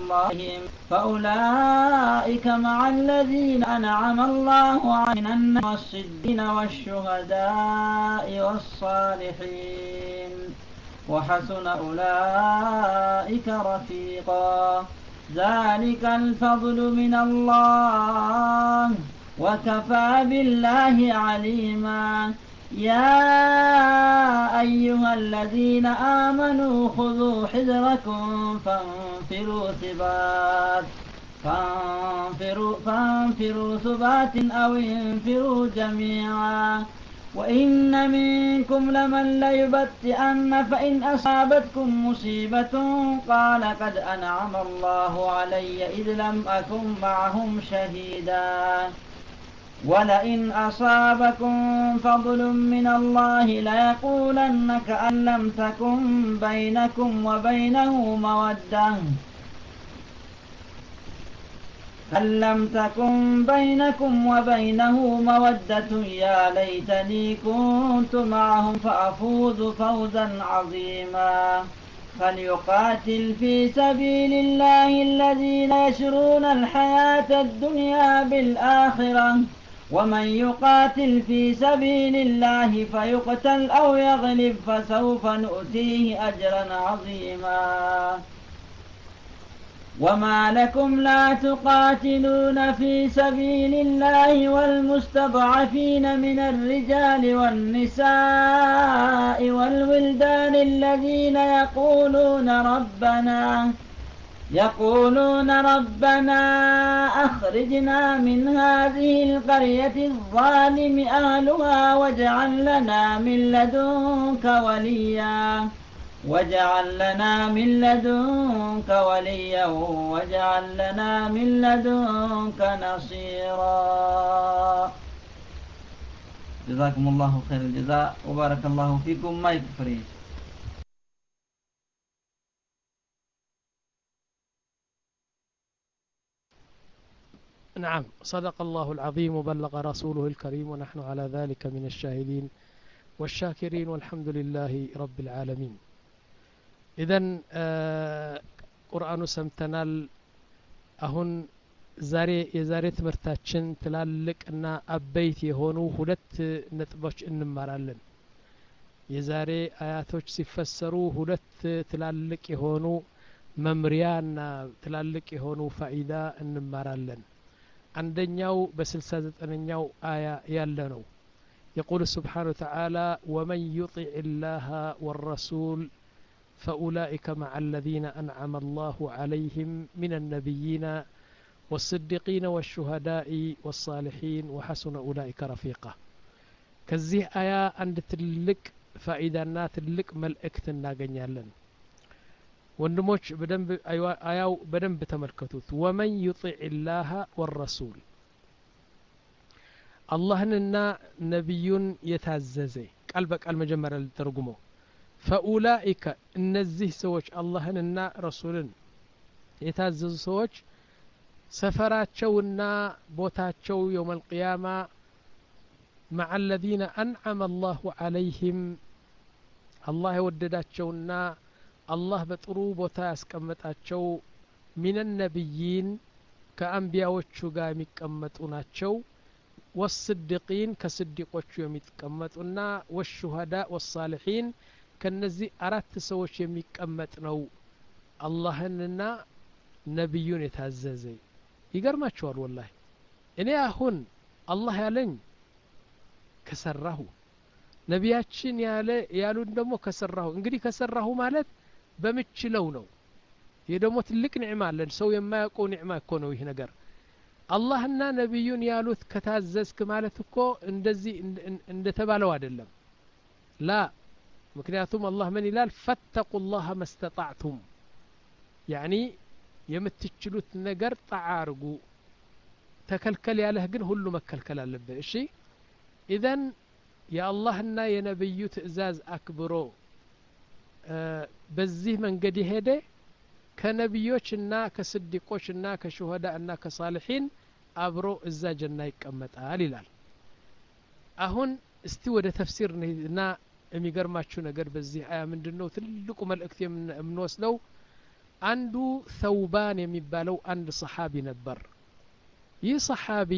فأولئك مع الذين أنعم الله عليهم من الصديقين والشهداء والصالحين وحسن أولئك رفيقا. ذلك الفضل من الله وكفى بالله عليما. يا أيها الذين آمنوا خذوا حذركم فانفروا ثبات فانفروا, فانفروا ثبات أو انفروا جميعا. وإن منكم لمن ليبطئن فإن أصابتكم مصيبة قال قد أنعم الله علي إذ لم أكن معهم شهيدا. ولئن أصابكم فضل من الله ليقولن كأن لم تكن بينكم وبينه مودة أن لم تكن بينكم وبينه مودة يا ليتني كنت معهم فأفوز فوزا عظيما. فليقاتل في سبيل الله الذين يشرون الحياة الدنيا بالآخرة ومن يقاتل في سبيل الله فيقتل أو يغلب فسوف نؤتيه أجرا عظيما. وما لكم لا تقاتلون في سبيل الله والمستضعفين من الرجال والنساء والولدان الذين يقولون ربنا يقولون ربنا أخرجنا من هذه القرية الظالم أهلها واجعل لنا من لدنك وليا واجعل لنا من لدنك وليا واجعل لنا من لدنك نصيرا. جزاكم الله خير الجزاء وبارك الله فيكم. ما يكفرين. نعم صدق الله العظيم وبلغ رسوله الكريم ونحن على ذلك من الشاهدين والشاكرين والحمد لله رب العالمين. إذن ቁርአኑ ሰምተናል። አሁን ዛሬ የዛሬ ትምህርታችን ትላልቅና አበይት የሆኑ ሁለት ነጥቦች እንማራለን። የዛሬ አያቶች ሲፈሰሩ ሁለት ትላልቅ የሆኑ መምሪያና ትላልቅ የሆኑ ፋኢዳ እንማራለን። አንደኛው በስልሳ ዘጠነኛው አያ ያለ ነው። يقول سبحانه وتعالى ومن يطع الله والرسول فأولئك مع الذين أنعم الله عليهم من النبيين والصديقين والشهداء والصالحين وحسن أولئك رفيقا كزيه آية عند تلك فإذا تلك ملئكت ناقنيالن ወንድሞች በደንብ አያው በደንብ ተመልከቱት ومن يطع الله والرسول አላህንና ነብዩን የታዘዘ ቃል በቃል መጀመሪያ ልተርጉመው فأولئك እነዚህ ሰዎች አላህንና ረሱልን የታዘዙ ሰዎች ሰፈራቸውና ቦታቸው يوم القيامة مع الذين أنعم الله عليهم الله የወደዳቸውና الله በጥሩ ቦታ ያስቀመጣቸው من النبيين ከአንቢያዎቹ ጋር የሚቀመጡ ናቸው والصديقين ከስዲቆቹ የሚቀመጡና والشهداء والصالحين ከነዚህ አራት ሰዎች የሚቀመጥ ነው አላህንና ነብዩን የታዘዘ ይገርማችኋል والله እኔ አሁን አላህ ያለኝ ከሰራሁ ነቢያችን ያለ ያሉን ደግሞ ከሰራሁ እንግዲህ ከሰራሁ ማለት በመችለው ነው ይሄ ደግሞ ትልቅ ኒዕማ አለን ሰው የማያውቀው ኒዕማ እኮ ነው ይሄ ነገር አላህና ነብዩን ያሉት ከታዘዝክ ማለት እኮ እንደዚህ እንደተባለው አይደለም ላ ምክንያቱም አላህ ምን ይላል ፈተቁላህ መስተጣዕቱም ያኒ የምትችሉት ነገር ጣዓርጉ ተከልከል ያለህ ግን ሁሉ መከልከል አለበት እሺ ኢዘን የአላህና የነብዩ ትእዛዝ አክብሮ በዚህ መንገድ ሄደ ከነብዮችና ከስዲቆችና ከሹሃዳና ከሳሊሒን አብሮ እዛ ጀና ይቀመጣል ይላል አሁን እስቲ ወደ ተፍሲር ነውና የሚገርማችሁ ነገር በዚህ አያ ምንድነው ትልቁ መልእክት የምንወስደው አንዱ ثوبان የሚባለው አንድ ሰሃቢ ነበር ይህ ሰሃቢ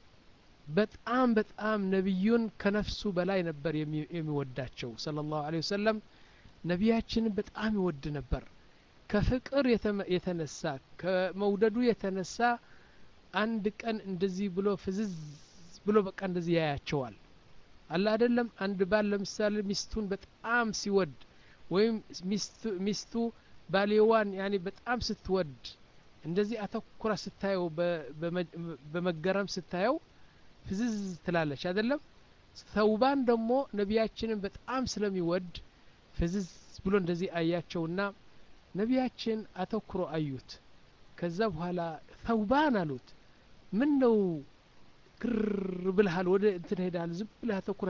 በጣም በጣም ነብዩን ከነፍሱ በላይ ነበር የሚወዳቸው ሰለላሁ ዐለይሂ ወሰለም ነቢያችንን በጣም ይወድ ነበር ከፍቅር የተነሳ ከመውደዱ የተነሳ አንድ ቀን እንደዚህ ብሎ ፍዝዝ ብሎ በቃ እንደዚህ ያያቸዋል አላ አይደለም አንድ ባል ለምሳሌ ሚስቱን በጣም ሲወድ ወይም ሚስቱ ሚስቱ ባሌዋን ያኒ በጣም ስትወድ እንደዚህ አተኩራ ስታየው በመገረም ስታየው ፍዝዝ ትላለች አይደለም ثوبان ደግሞ ነቢያችንን በጣም ስለሚወድ ፍዝዝ ብሎ እንደዚህ አያቸውና ነቢያችን አተኩሮ አዩት ከዛ በኋላ ثوبان አሉት ምን ነው ግር ብለሃል ወደ እንትን ሄዳል ዝም ብለህ አተኩራ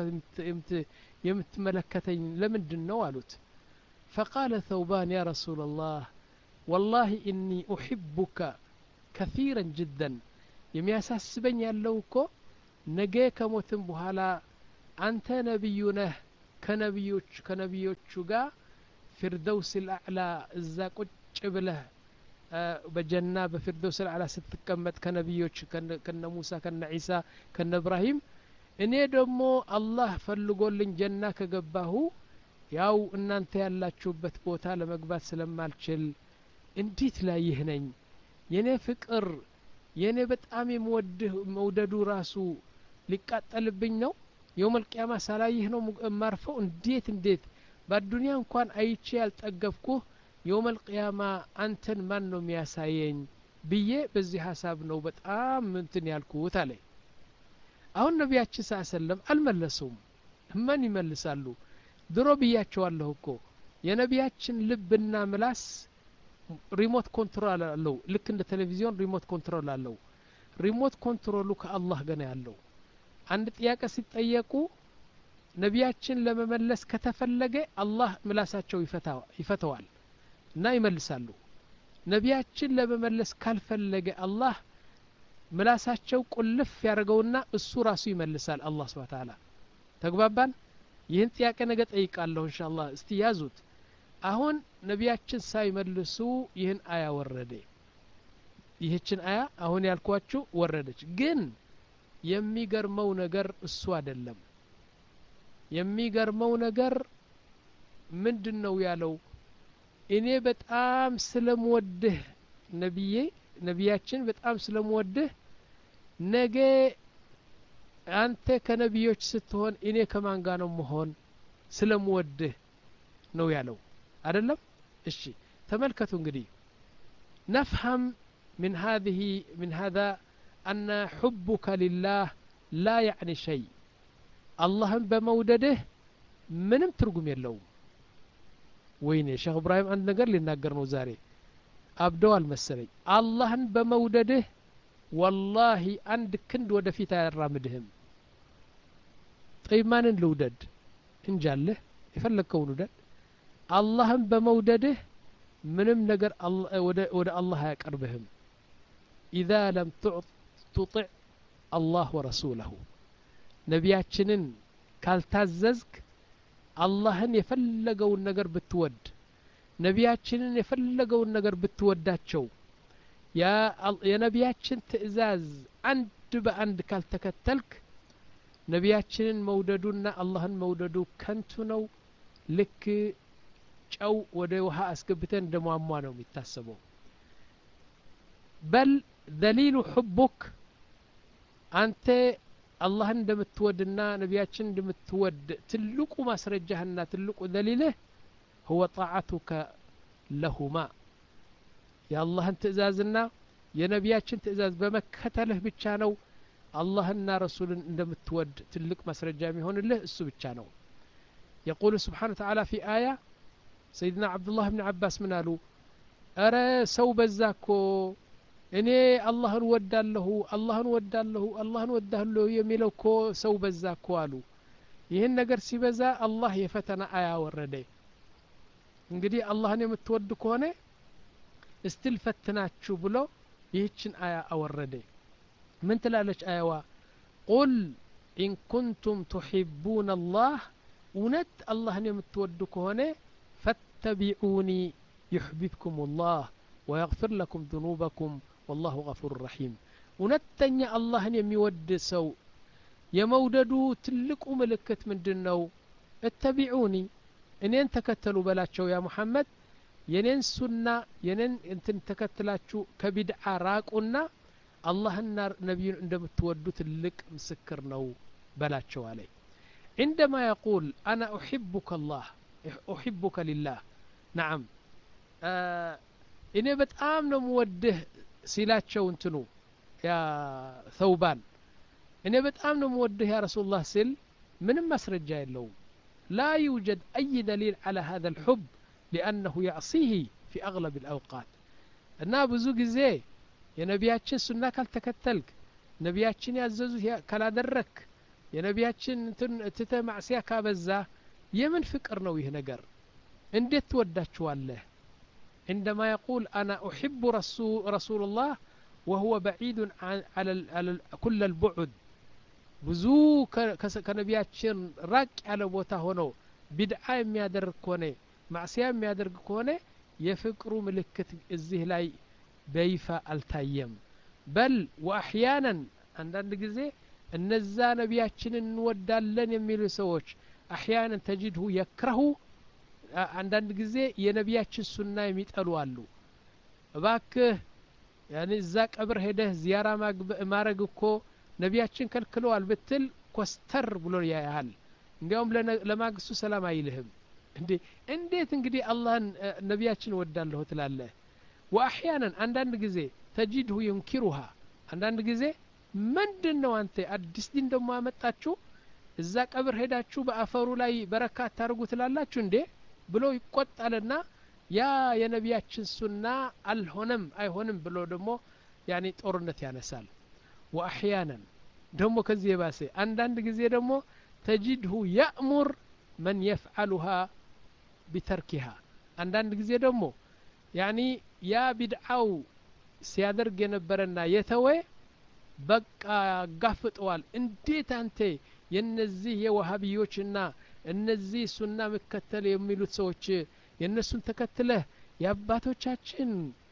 የምትመለከተኝ ለምንድን ነው አሉት فقال ثوبان يا رسول الله والله إني أحبك كثيرا جدا የሚያሳስበኝ ያለው እኮ ነገ ከሞትም በኋላ አንተ ነብዩ ነህ ከነብዮች ከነብዮቹ ጋር ፊርደውስ الأعلى እዛ ቁጭ ብለህ በጀና በፊርደውስ الأعلى ስትቀመጥ ከነብዮች ከነ ሙሳ ከነ ዒሳ ከነ ኢብራሂም እኔ ደግሞ አላህ ፈልጎልኝ ጀና ከገባሁ ያው እናንተ ያላችሁበት ቦታ ለመግባት ስለማልችል እንዴት ላይ ይህ ነኝ የኔ ፍቅር የኔ በጣም የምወድህ መውደዱ ራሱ ሊቃጠልብኝ ነው የውም القيامة ሳላይህ ነው ማርፈው እንዴት እንዴት በዱንያ እንኳን አይቼ ያልጠገብኩ የውም القيامة አንተን ማን ነው የሚያሳየኝ ብዬ በዚህ ሐሳብ ነው በጣም እንትን ያልኩት አለ አሁን ነቢያችን ሰለላሁ አልመለሱም ማን ይመልሳሉ ድሮ ብያቸዋለሁ እኮ የነቢያችን ልብና ምላስ ሪሞት ኮንትሮል አለው ልክ እንደ ቴሌቪዥን ሪሞት ኮንትሮል አለው ሪሞት ኮንትሮሉ ከአላህ ጋር ያለው አንድ ጥያቄ ሲጠየቁ ነቢያችን ለመመለስ ከተፈለገ አላህ ምላሳቸው ይፈታው ይፈታዋል እና ይመልሳሉ ነቢያችን ለመመለስ ካልፈለገ አላህ ምላሳቸው ቁልፍ ያርገውና እሱ ራሱ ይመልሳል አላህ Subhanahu Wa Ta'ala ተግባባን ይህን ጥያቄ ነገ ጠይቃለሁ ኢንሻአላህ እስቲ ያዙት አሁን ነቢያችን ሳይመልሱ ይህን አያ ወረደ ይህችን አያ አሁን ያልኳችሁ ወረደች ግን የሚገርመው ነገር እሱ አይደለም የሚገርመው ነገር ምንድነው ያለው እኔ በጣም ስለምወድህ ነብዬ ነቢያችን በጣም ስለምወድህ ነገ አንተ ከነቢዮች ስትሆን እኔ ከማን ጋር ነው መሆን ስለምወድህ ነው ያለው አይደለም እሺ ተመልከቱ እንግዲህ نفهم من هذه من هذا أن حبك لله لا يعني شيء اللهم بمودده منم ترجم يلوم وين شيخ إبراهيم عند نقر لنقر نوزاري أبدو المسري اللهم بمودده والله عند كند ودفيتا الرامدهم طيب ما نلودد إن جاله يفلك كونه دد اللهم بمودده منم نقر ودا الله يقربهم إذا لم تطع الله ورسوله نبياتشنن ካልታዘዝክ አላህን የፈለገውን ነገር ብትወድ ነቢያችንን የፈለገውን ነገር ብትወዳቸው ያ የነቢያችን ትእዛዝ አንድ በአንድ ካልተከተልክ ነቢያችንን መውደዱና አላህን መውደዱ ከንቱ ነው ልክ ጨው ወደ ውሃ አስገብተን እንደሟሟ ነው የሚታሰበው በል دليل حبك አንተ አላህን እንደምትወድና ነቢያችን እንደምትወድ ትልቁ ማስረጃህና ትልቁ ደሊልህ هو طاعتك لهما የአላህን ትእዛዝና የነቢያችን ትእዛዝ በመከተልህ ብቻ ነው አላህና ረሱልን እንደምትወድ ትልቅ ማስረጃ የሚሆንልህ እሱ ብቻ ነው يقول سبحانه وتعالى في آية سيدنا عبد الله بن عباس من قالوا أرى سو بزاكو እኔ አላህን ወዳለሁ አላህን ወዳለሁ አላህን ወዳለሁ የሚለው እኮ ሰው በዛ እኮ አሉ ይሄን ነገር ሲበዛ አላህ የፈተና አያ ወረደ እንግዲህ አላህን የምትወድ ከሆነ استل ፈትናችሁ ብሎ ይህችን አያ አወረደ ምን ትላለች አያዋ قل إن كنتم تحبون الله እውነት አላህን የምትወዱ ከሆነ فاتبعوني يحببكم الله ويغفر لكم ذنوبكم والله غفور رحيم ونتني الله يميود سو يموددو تلقو ملكت ምንድነው اتبعوني እኔን ተከተሉ በላቸው ያ መሐመድ የኔን ሱና የኔን እንትን ተከትላችሁ ከቢድዓ ራቁና አላህና ነብዩን እንደምትወዱ ትልቅ ምስክር ነው በላቸው አለይ عندما يقول انا احبك الله احبك لله نعم እኔ በጣም ነው የምወድህ ሲላቸው እንትኑ ያ ثوبان እኔ በጣም ነው የምወድህ ያ ረሱላህ ሲል ምንም ማስረጃ የለውም لا يوجد أي دليل على هذا الحب لأنه يعصيه في أغلب الأوقات እና ብዙ ጊዜ የነቢያችን ሱና ካልተከተልክ ነቢያችን ያዘዙት ካላደረክ የነቢያችን እንትን ትተ ማዕሲያ ካበዛ የምን ፍቅር ነው ይሄ ነገር እንዴት ትወዳቸዋለህ عندما يقول أنا أحب رسول, رسول الله وهو بعيد عن على, على كل البعد بزو كنبياتشن راك على بوتا هونو بدعا يميادر كونه معصية يميادر كونه يفكروا ملكة الزهلاي بيفا التايم بل وأحيانا عندنا جزء النزا نبياتشن نودالن يميلو سووش أحيانا تجده يكره አንዳንድ ጊዜ የነቢያችን ሱና የሚጠሉ አሉ እባክህ ያኔ እዛ ቀብር ሄደህ ዚያራ ማረግ እኮ ነቢያችን ከልክለዋል ብትል ኮስተር ብሎ ያያል እንዲያውም ለማግስቱ ሰላም አይልህም እንዴ እንዴት እንግዲህ አላህን ነቢያችን ወዳለሁ ትላለህ واحيانا አንዳንድ ጊዜ ተጂድሁ ይንኪሩሃ አንዳንድ ጊዜ ምንድነው አንተ አዲስ ዲን ደሞ አመጣችሁ እዛ ቀብር ሄዳችሁ በአፈሩ ላይ በረካት ታርጉ ትላላችሁ እንዴ ብሎ ይቆጣልና ያ የነቢያችን ሱና አልሆነም አይሆንም ብሎ ደግሞ ያኒ ጦርነት ያነሳል واحيانا ደሞ ከዚህ የባሰ አንዳንድ ጊዜ ደግሞ ተጂድሁ ያእሙር من يفعلها بتركها አንዳንድ ጊዜ ደግሞ ያኒ ያ ቢድዓው ሲያደርግ የነበረና የተወ በቃ ጋፍጠዋል እንዴት አንተ የነዚህ የዋሃቢዮችና እነዚህ ሱና መከተል የሚሉት ሰዎች የነሱን ተከትለህ የአባቶቻችን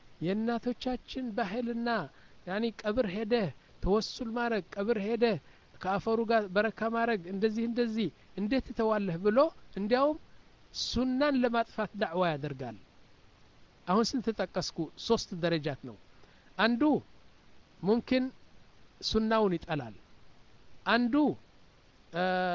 የእናቶቻችን ባህልና ያኒ ቀብር ሄደህ ተወሱል ማረግ ቀብር ሄደህ ከአፈሩ ጋር በረካ ማረግ እንደዚህ እንደዚህ እንዴት ተዋለህ ብሎ እንዲያውም ሱናን ለማጥፋት ዳዕዋ ያደርጋል አሁን ስንት ተጠቀስኩ ሶስት ደረጃት ነው አንዱ ሙምኪን ሱናውን ይጠላል አንዱ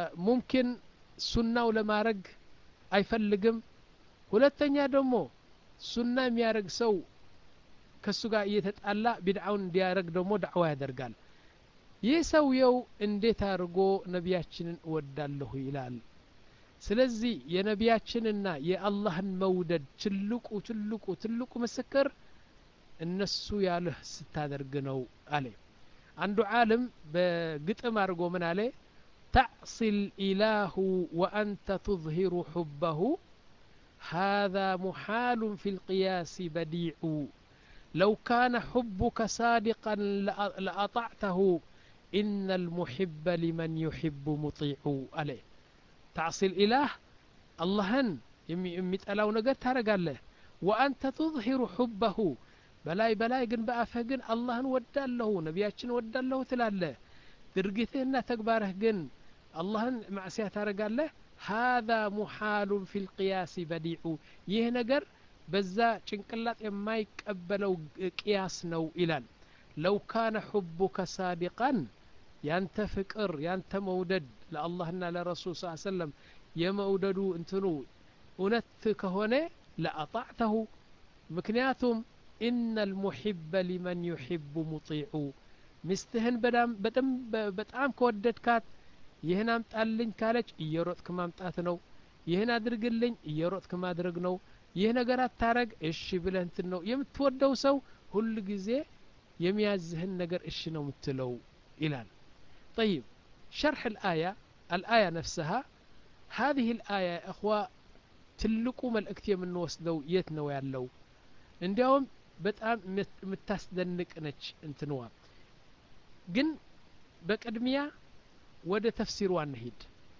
ሙምኪን ሱናው ለማረግ አይፈልግም ሁለተኛ ደግሞ ሱና የሚያረግ ሰው ከሱ ጋር እየተጣላ ቢድዓውን እንዲያረግ ደግሞ ዳዕዋ ያደርጋል ይህ ሰውየው እንዴት አድርጎ ነቢያችንን እወዳለሁ ይላል ስለዚህ የነቢያችንና የአላህን መውደድ ትልቁ ትልቁ ትልቁ ምስክር እነሱ ያለህ ስታደርግ ነው አለ አንዱ ዓለም በግጥም አድርጎ ምን አለ تعصي الإله وأنت تظهر حبه هذا محال في القياس بديع لو كان حبك صادقا لأطعته إن المحب لمن يحب مطيع عليه تعصي الإله اللهن يمتألاو نقر تارق له وأنت تظهر حبه بلاي بلاي قن بأفه قن اللهن ودال له نبياتشن ودال له تلاله درقيتهن تكباره قن اللهن معسيه تارق له هذا محال في القياس بديع يه نقر بزا چنقلات ما يقبلوا قياس نو إلال لو كان حبك صادقا ያንተ ፍቅር ያንተ መውደድ ለአላህና ለረሱል ሰለላሁ ዐለይሂ ወሰለም የመውደዱ እንትኑ እውነት ከሆነ ለአጣዕተሁ ምክንያቱም إن المحب لمن يحب مطيع مستهن بدام በጣም በጣም ከወደድካት ይህን አምጣልኝ ካለች እየሮጥክ ማምጣት ነው ይህን አድርግልኝ እየሮጥክ ማድረግ ነው ይህ ነገር አታረግ እሺ ብለህ እንትን ነው የምትወደው ሰው ሁሉ ጊዜ የሚያዝህን ነገር እሺ ነው የምትለው ይላል طيب شرح الآية الآية نفسها هذه الآية يا أخوة تلقوا ملأكتية من وسدو يتنو يالو عندهم بتأم متاسدنك نج انتنوا جن بقدمية وده تفسير وانهيد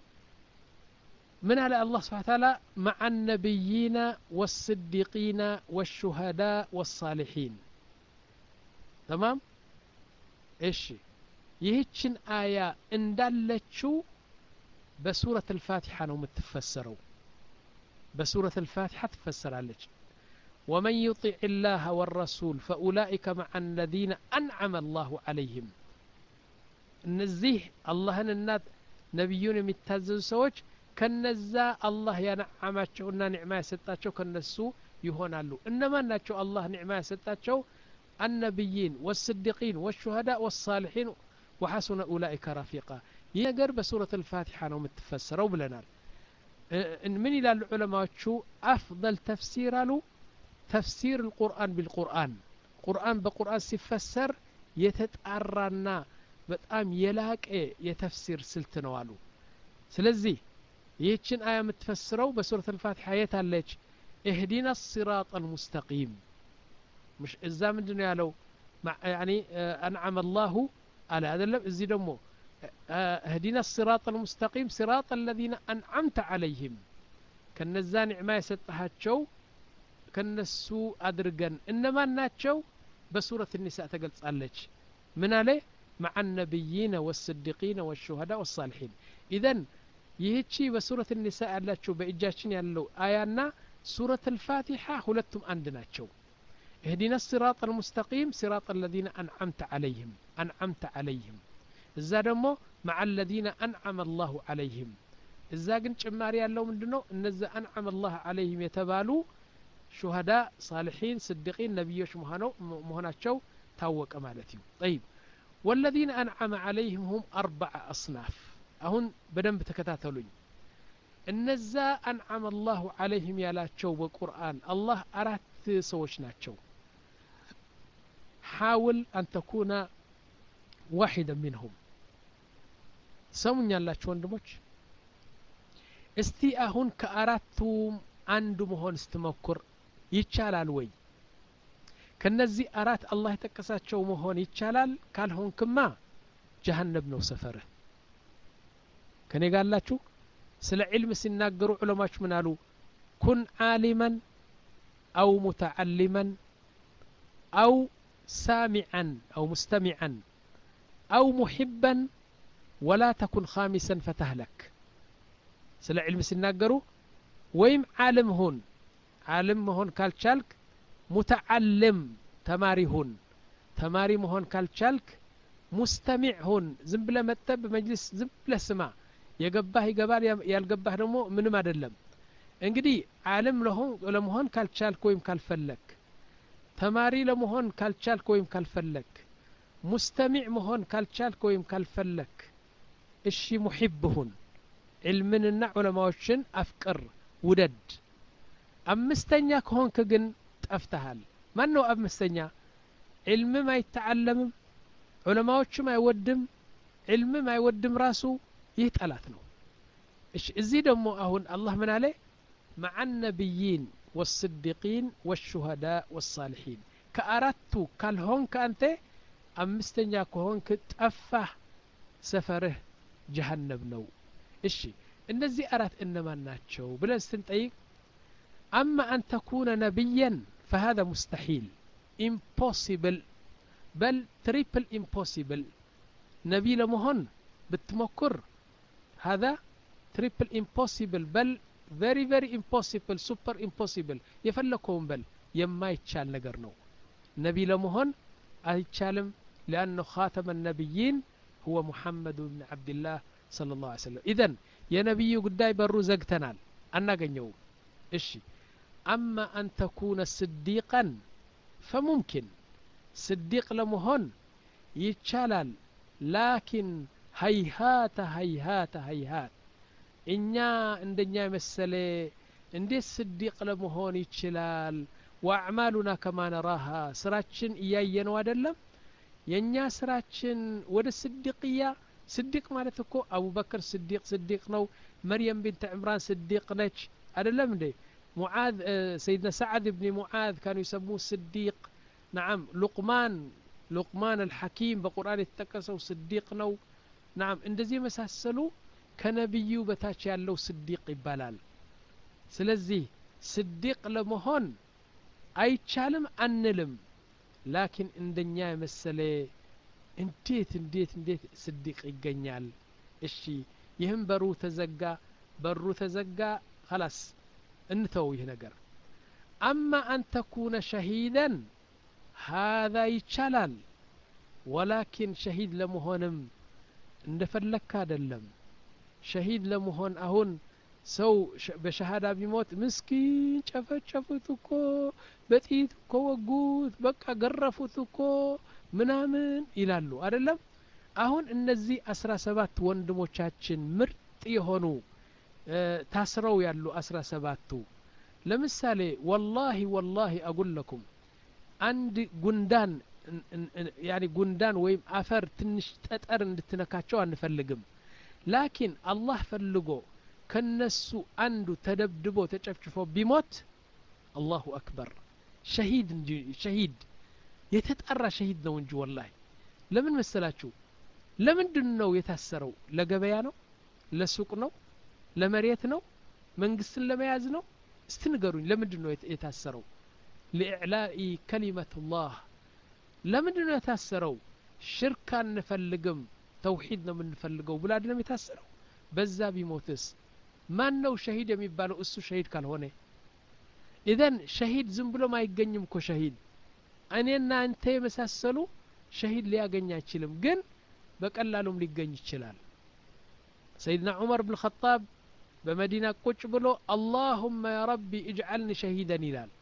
من على الله سبحانه وتعالى مع النبيين والصديقين والشهداء والصالحين تمام ايش ይህችን አያ እንዳለችው በሱረት الفاتحة ነው የምትፈሰረው በሱረት الفاتحة ትፈሰራለች ومن يطع الله والرسول فأولئك مع الذين أنعم الله عليهم እነዚህ አላህንና ነብዩን የሚታዘዙ ሰዎች ከነዛ አላህ ያነዓማቸውና ኒዕማ ያሰጣቸው ከነሱ ይሆናሉ እነማን ናቸው አላህ ኒዕማ ያሰጣቸው النبيين والصديقين والشهداء والصالحين وحسن أولئك رفيقا ينقر بسورة الفاتحة نوم التفسر وبلنال من إلى العلماء شو أفضل تفسير له تفسير القرآن بالقرآن قرآن بقرآن سيفسر يتتعرنا بتأم يلاك إيه يتفسير سلتنوالو سلزي يتشن آية متفسروا بسورة الفاتحة يتالج اهدنا الصراط المستقيم مش إزا من دنيا لو مع يعني أنعم الله على هذا اللب إزي دمو اهدنا الصراط المستقيم صراط الذين أنعمت عليهم كالنزان ما يستحات شو كالنسو أدرقن إنما ناتشو بسورة النساء تقلت صالج من عليه مع النبيين والصديقين والشهداء والصالحين إذن يهتشي بسورة النساء اللاتشو بإجاشين يالو آيانا سورة الفاتحة هلتم عندنا تشو اهدنا الصراط المستقيم صراط الذين أنعمت عليهم أنعمت عليهم إذا دمو مع الذين أنعم الله عليهم إذا قنت عماري اللو من دنو إنزا أنعم الله عليهم يتبالو شهداء صالحين صديقين نبيوش مهانو مهناتشو تاوك أمالتهم طيب والذين أنعم عليهم هم أربع أصناف أهن بدن بتكتاتلون إنزا أنعم الله عليهم يالاتشو بالقرآن الله أرات سوشناتشو حاول أن تكون واحدا منهم سمون يالاتشو اندموش استي أهن كأراتهم عندهم هون استمكر يتشالال وي كنزي أرات الله يتكساتشو مهون يتشالال قال هون كما جهنم نو سفره كان يقال لاتشو سلا علم سناقروا علماء منالو كن عالما أو متعلما أو سامعا أو مستمعا أو محبا ولا تكن خامسا فتهلك سلا علم سناقروا ويم عالم هون عالم هون كالشالك متعلم تماري هون تماري مهون كالشالك مستمع هون زنبلا متب مجلس زنبلا سماع يقباه يقبار يالقباه نمو من ما دلم እንግዲህ ዓለም ለሆን ለመሆን ካልቻልክ ወይም ካልፈለክ ተማሪ ለመሆን ካልቻልክ ወይም ካልፈለክ ሙስተሚዕ መሆን ካልቻልክ ወይም ካልፈለክ እሺ ሙሂብ ሁን ዕልምንና ዑለማዎችን አፍቅር ውደድ አምስተኛ ከሆንክ ግን ጠፍተሃል ማን ነው አምስተኛ ዕልምም አይተዓለምም ዑለማዎችም አይወድም ዕልምም አይወድም ራሱ ይህ ጠላት ነው እሺ እዚህ ደግሞ አሁን አላህ ምን አለ مع النبيين والصديقين والشهداء والصالحين كأردت كالهونك أنت أمستنيا كهونك تأفه سفره جهنم نو إشي النزي أرات إنما ناتشو بلا استنطيق أما أن تكون نبيا فهذا مستحيل impossible بل triple impossible نبي لمهن بتمكر هذا triple impossible بل very very impossible super impossible يفلكهم بل يما يتشال نجر نو نبي لمهن أيتشالم لأنه خاتم النبيين هو محمد بن عبد الله صلى الله عليه وسلم إذن يا نبي قداي برو زقتنال أنا قنيو إشي أما أن تكون صديقا فممكن صديق لمهن يتشالال لكن هيهات هيهات هيهات እኛ እንደኛ መሰለ እንዴት ስዲቅ ለመሆን ይችላል ወአዕማሉና ከማ ነራሃ ስራችን እያየነው አይደለም የኛ ስራችን ወደ ስዲቅያ ስዲቅ ማለት እኮ አቡበክር ስዲቅ ስዲቅ ነው መርየም ቢንት ዕምራን ስዲቅ ነች አይደለም እንዴ ሙዓዝ سيدنا سعد بن معاذ كانوا يسموه صديق نعم لقمان لقمان الحكيم بقرآن የተጠቀሰው صديق ነው نعم እንደዚህ መሳሰሉ ከነብዩ በታች ያለው ስዲቅ ይባላል ስለዚህ ስዲቅ ለመሆን አይቻልም አንልም ላኪን እንደኛ የመሰለ እንዴት እንዴት እንዴት ስዲቅ ይገኛል እሺ ይህም በሩ ተዘጋ በሩ ተዘጋ خلاص እንተው ይህ ነገር اما ان تكون شهيدا هذا ይቻላል ولكن شهيد ለመሆንም እንደፈለክ አይደለም شهيد لمهون أهون سو بشهادة بموت مسكين شفت شفتكو بتيتكو وجود بقى قرفتكو منامن إلالو أدلم أهون النزي أسرى سبات وندموشاتشن مرت يهونو اه تاسرو يالو أسرى سباتو لمثالي والله والله أقول لكم عند قندان يعني قندان ويم أفر تنش تتأر اندتنكاتشو نفلقم لكن الله فلقو كنسو عنده تدبدبو تشفشفو بموت الله أكبر شهيد شهيد يتتقرى شهيد نو انجو والله لمن مسلاتشو لمن دنو يتسرو لقبيانو لسوقنو لمريتنو منقسن لميازنو استنقرون لمن دنو يتسرو لإعلاء كلمة الله لمن دنو يتسرو شركا نفلقم توحيد ነው የምንፈልገው ብላ አይደለም የታሰረው በዛ ቢሞትስ ማን ነው ሸሂድ የሚባለው እሱ ሸሂድ ካልሆነ ኢዘን ሸሂድ ዝም ብሎ ማይገኝም እኮ ሸሂድ እኔና አንተ የመሳሰሉ ሸሂድ ሊያገኝ አይችልም ግን በቀላሉም ሊገኝ ይችላል سيدنا عمر بن الخطاب በመዲና ቁጭ ብሎ اللهم يا ربي اجعلني شهيدا ይላል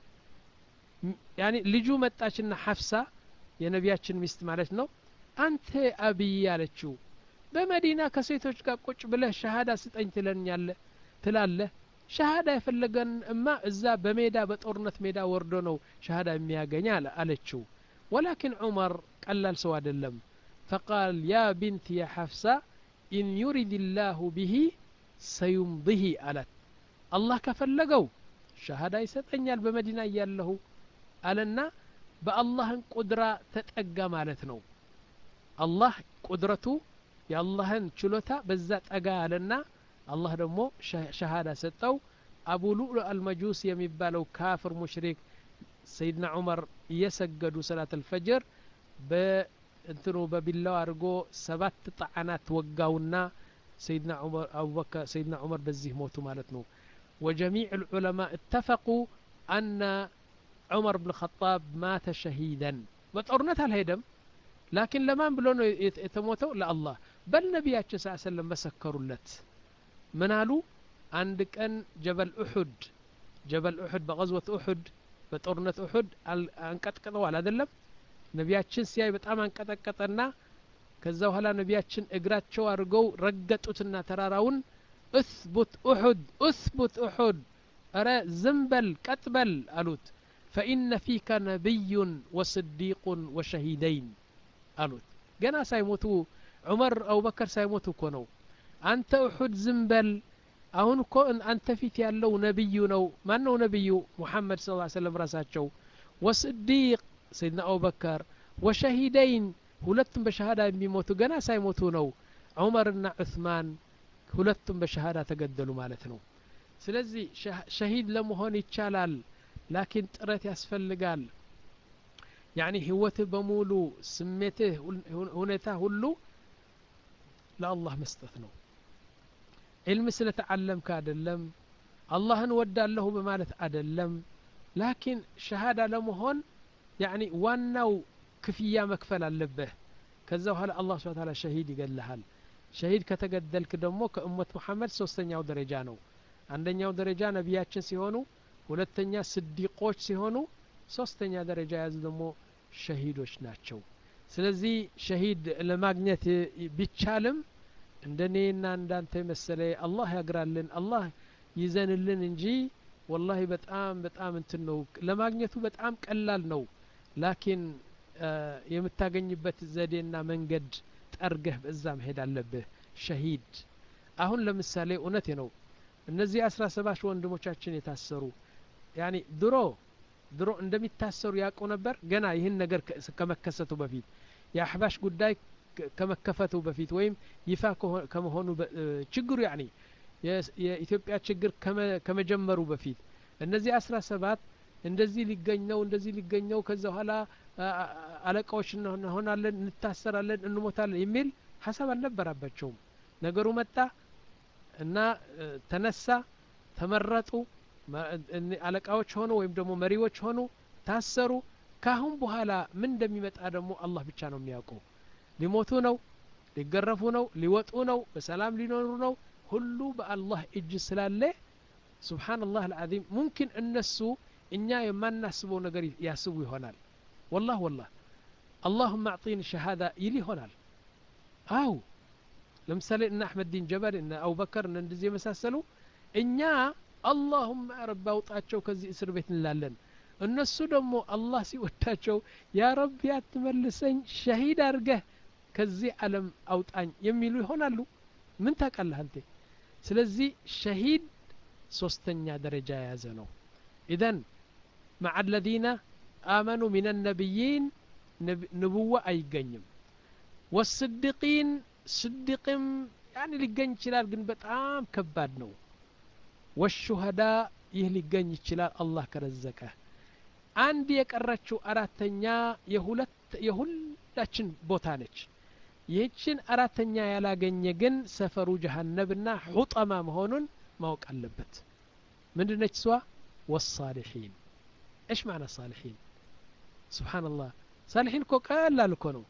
يعني ልጁ መጣችና ሐፍሳ የነቢያችን ሚስት ማለት ነው አንተ አብይ ያለችው በመዲና ከሴቶች ጋር ቁጭ ብለህ ሸሃዳ ስጠኝ ትለኛለህ ትላለህ ሸሃዳ የፈለገን እማ እዛ በሜዳ በጦርነት ሜዳ ወርዶ ነው ሸሃዳ የሚያገኝ አለችው ولكن عمر ቀላል ሰው አይደለም فقال يا بنت يا حفصة إن يريد الله به سيمضيه አላት አላህ ከፈለገው ሸሃዳ ይሰጠኛል በመዲና ያለው አለና በአላህን ቁድራ ተጠጋ ማለት ነው الله قدرته يا الله ችሎታ በዛ ጠጋ አለና አላህ ደግሞ ሸሃዳ ሰጠው አቡ ሉዕሉዕ አልመጁስ የሚባለው ካፍር ሙሽሪክ سيدنا عمر እየሰገዱ ሰላት الفجر በእንትኑ በቢላው አድርጎ ሰባት ጣዓናት ወጋውና سيدنا عمر أبو بكر سيدنا عمر በዚህ ሞቱ ማለት ነው وجميع العلماء اتفقوا أن عمر بن الخطاب مات شهيدا በጦርነት አልሄደም لكن لما بلونه يتموتوا لا الله بل نبياتش صلى الله عليه وسلم مسكروا لت منالو አንድ ቀን ጀበል ኡሁድ ጀበል ኡሁድ በغزوة ኡሁድ በጦርነት ኡሁድ አንቀጥቀጠዋል አይደለም ነቢያችን ሲያይ በጣም አንቀጠቀጠና ከዛ በኋላ ነቢያችን እግራቸው አድርገው ረገጡትና ተራራውን اثبت احد اثبت احد ارى زنبل قطبل قالوت فإن فيك نبي وصديق وشهيدين قالوت جنا سايموتو عمر أو بكر سايموتو كونو أنت أحد زنبل أهون كو أنت فيك يالله نبي نو من هو نبي محمد صلى الله عليه وسلم راساتشو وصديق سيدنا أبو بكر وشهيدين ሁለቱም በሸሃዳ የሚሞቱ ገና ሳይሞቱ ነው ዑመርና ዑስማን ሁለቱም በሸሃዳ ተገደሉ ማለት ነው ስለዚህ ሸሂድ ለመሆን ይቻላል ላኪን ጥረት ያስፈልጋል ያኒ ህይወት በሙሉ ስሜትህ ሁኔታ ሁሉ ለአላህ መስጠት ነው علم ስለተዓለምከ አይደለም አላህን ወዳለሁ በማለት አይደለም ላኪን ሸሃዳ ለመሆን ያኒ ዋናው ክፍያ መክፈል አለበት ከዛ በኋላ አላህ Subhanahu Wa Ta'ala ሸሂድ ይገለሃል ሸሂድ ከተገደልክ ደግሞ ከኡመት መሐመድ ሶስተኛው ደረጃ ነው አንደኛው ደረጃ ነቢያችን ሲሆኑ ሁለተኛ ስዲቆች ሲሆኑ ሶስተኛ ደረጃ ያዙ ደግሞ ሸሂዶች ናቸው ስለዚህ ሸሂድ ለማግኘት ቢቻልም እንደኔና እንዳንተ መሰለ አላህ ያግራልን አላህ ይዘንልን እንጂ والله በጣም በጣም እንትን ነው ለማግኘቱ በጣም ቀላል ነው ላኪን የምታገኝበት ዘዴና መንገድ ጠርገህ በዛ መሄድ አለብህ ሸሂድ አሁን ለምሳሌ እውነቴ ነው እነዚህ አስራ ሰባት ወንድሞቻችን የታሰሩ ያኒ ድሮ ድሮ እንደሚታሰሩ ያውቁ ነበር ገና ይህን ነገር ከመከሰቱ በፊት የአህባሽ ጉዳይ ከመከፈቱ በፊት ወይም ይፋ ከመሆኑ ችግሩ ያኒ የኢትዮጵያ ችግር ከመጀመሩ በፊት እነዚህ አስራ ሰባት እንደዚህ ሊገኘው እንደዚህ ሊገኘው ከዛ በኋላ አለቃዎች እንሆናለን እንታሰራለን እንሞታለን የሚል ሐሳብ አልነበረባቸውም ነገሩ መጣ እና ተነሳ ተመረጡ አለቃዎች ሆኑ ወይም ደግሞ መሪዎች ሆኑ ታሰሩ ካሁን በኋላ ምን እንደሚመጣ ደግሞ አላህ ብቻ ነው የሚያውቀው ሊሞቱ ነው ሊገረፉ ነው ሊወጡ ነው በሰላም ሊኖሩ ነው ሁሉ በአላህ እጅ ስላለ ሱብሃንአላህ العظيم ممكن እነሱ እኛ የማናስበው ነገር ያስቡ ይሆናል والله والله اللهم اعطيني شهاده يلي ይሆናል አው ለምሳሌ እና አህመድ ዲን ጀበል እና አቡበከር እና እንደዚህ የመሳሰሉ እኛ اللهم رب አውጣቸው ከዚህ እስር ቤት እንላለን እነሱ ደግሞ አላህ ሲወጣቸው ያ ረብ ያትመልሰኝ ሸሂድ አርገህ ከዚህ ዓለም አውጣኝ የሚሉ ይሆናሉ ምን ታውቃለህ አንተ ስለዚህ ሸሂድ ሶስተኛ ደረጃ የያዘ ነው اذا مع الذين آمنوا من النبيين نبوة አይገኝም والصديقين صديقም يعني ሊገኝ ይችላል ግን በጣም ከባድ ነው والشهداء ይህ ሊገኝ ይችላል አላህ ከረዘቀ አንድ የቀረችው አራተኛ የሁለት የሁላችን ቦታ ነች ይህችን አራተኛ ያላገኘ ግን ሰፈሩ ጀሃነምና ሑጠማ መሆኑን ማወቅ አለበት ምንድነች ሷ والصالحين ايش معنى الصالحين سبحان الله صالحين كو قال لكم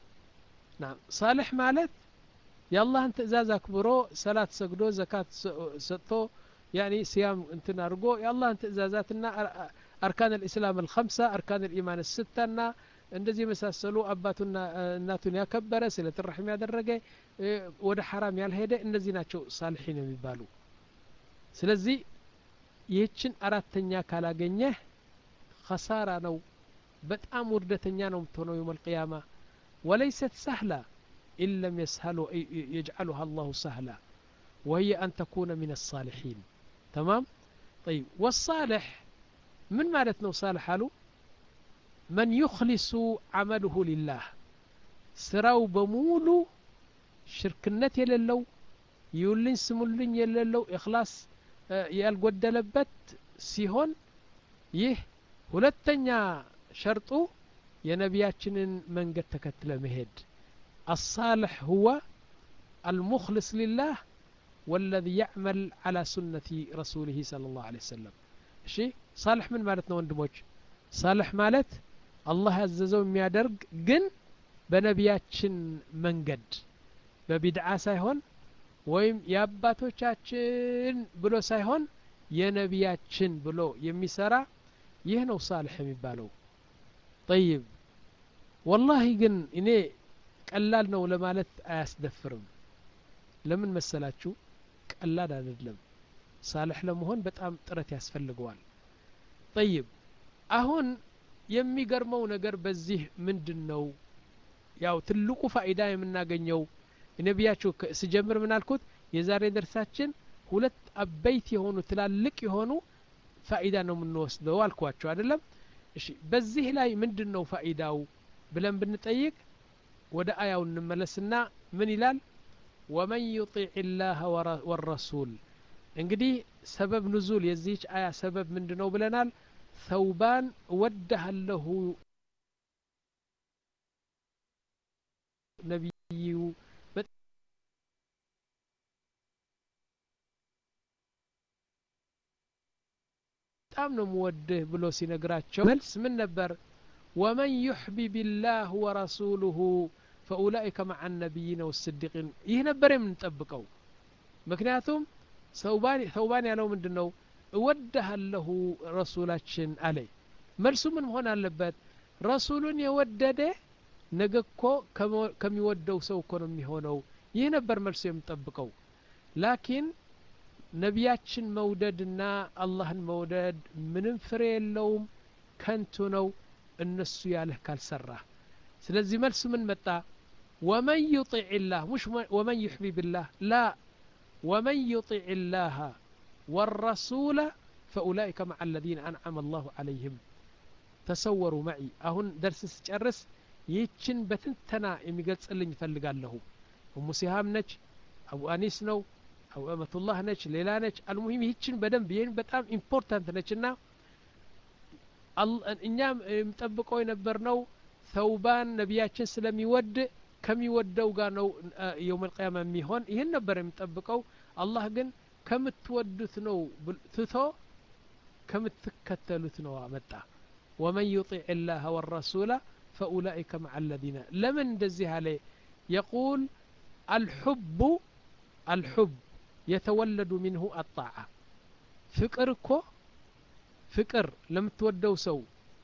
نعم صالح ማለት የአላህን ትእዛዝ አክብሮ ሰላት ሰግዶ ዘካት ሰጥቶ يعني صيام እንትን አርጎ የአላህን ትእዛዛትና አርካን الاسلام الخمسه اركان الايمان السته እና እንደዚህ መሳሰሉ አባቱና እናቱን ያከበረ ስለተ ረህም ያደረገ ወደ حرام ያልሄደ እነዚህ ናቸው ሳሊሒን የሚባሉ ስለዚህ ይህችን አራተኛ ካላገኘ خساره ነው በጣም ውርደተኛ ነው የምትሆነው يوم القيامه وليست سهله إن لم يسهلوا يجعلها الله سهلا وهي أن تكون من الصالحين تمام طيب والصالح من مالتنا صالح قالوا من يخلص عمله لله سراو بمولو شركنت يللو يولين سمولين يللو إخلاص يالقودلبت سيهون يه ሁለተኛ ሸርጡ የነቢያችንን መንገድ ተከትለ መሄድ الصالح هو المخلص لله والذي يعمل على سنة رسوله صلى الله عليه وسلم شيء صالح من مالتنا وندموج صالح مالت الله عززو የሚያደርግ ግን በነቢያችን መንገድ በቢድዓ ሳይሆን ወይም የአባቶቻችን ብሎ ሳይሆን የነቢያችን ብሎ የሚሰራ ይህ ነው ሳልሕ የሚባለው። طيب والله ግን እኔ ቀላል ነው ለማለት አያስደፍርም። ለምን መሰላችሁ? ቀላል አይደለም። ሳልሕ ለመሆን በጣም ጥረት ያስፈልገዋል። طيب አሁን የሚገርመው ነገር በዚህ ምንድነው? ያው ትልቁ ፋይዳ የምናገኘው ነቢያችሁ ስጀምር ምን አልኩት? የዛሬ ደርሳችን ሁለት አበይት የሆኑ ትላልቅ የሆኑ ፋይዳ ነው የምንወስደው አልኳችሁ አይደለም? እሺ በዚህ ላይ ምንድነው ፋይዳው ብለን ብንጠይቅ ወደ አያው እንመለስና ምን ይላል? ወመን يطيع الله والرسول እንግዲህ ሰበብ ኑዙል የዚህች አያ ሰበብ ምንድነው ብለናል? ثوبان ወደሃለሁ ነብዩ በጣም ነው ወደህ ብሎ ሲነግራቸው መልስ ምን ነበር? ومن يحبب الله ورسوله فأولئك مع النبيين والصديقين ይህ ነበር የምንጠብቀው። ምክንያቱም ثوبان ثوبان ያለው ምንድነው? እወደሃለሁ ረሱላችን አለ። መልሱ ምን መሆን አለበት? ረሱሉን የወደደ ነገ እኮ ከሚወደው ሰው እኮ ነው የሚሆነው። ይህ ነበር መልሱ የምንጠብቀው። ላኪን ነቢያችን መውደድና አላህን መውደድ ምንም ፍሬ የለውም፣ ከንቱ ነው እነሱ ያለህ ካልሰራ። ስለዚህ መልሱ ምን መጣ? ወመን يطيع الله مش ومن يحبب الله لا ومن يطيع الله والرسول فأولئك مع الذين أنعم الله عليهم. تصوروا معي አሁን ደርስ ስጨርስ ይህችን በትንተና የሚገልጽልኝ ፈልጋለሁ። ኡሙ ሲሃም ነች፣ አቡ አኒስ ነው፣ አቡ አመቱላህ ነች፣ ሌላ ነች። አልሙሂም ይህችን በደንብ ይህን በጣም ኢምፖርታንት ነችና እኛም የምጠብቀው የነበርነው ተውባን ነቢያችን ስለሚወድ ከሚወደው ጋር ነው የውመል ቂያማ የሚሆን። ይህን ነበር የምጠብቀው። አላህ ግን ከምትወዱት ነው ትቶ ከምትከተሉት ነው አመጣ። ወመን يطيع الله والرسول فأولئك مع الذين لمن እንደዚህ አለ? يقول الحب الحب يتولد منه الطاعة. ፍቅር እኮ ፍቅር ለምትወደው ሰው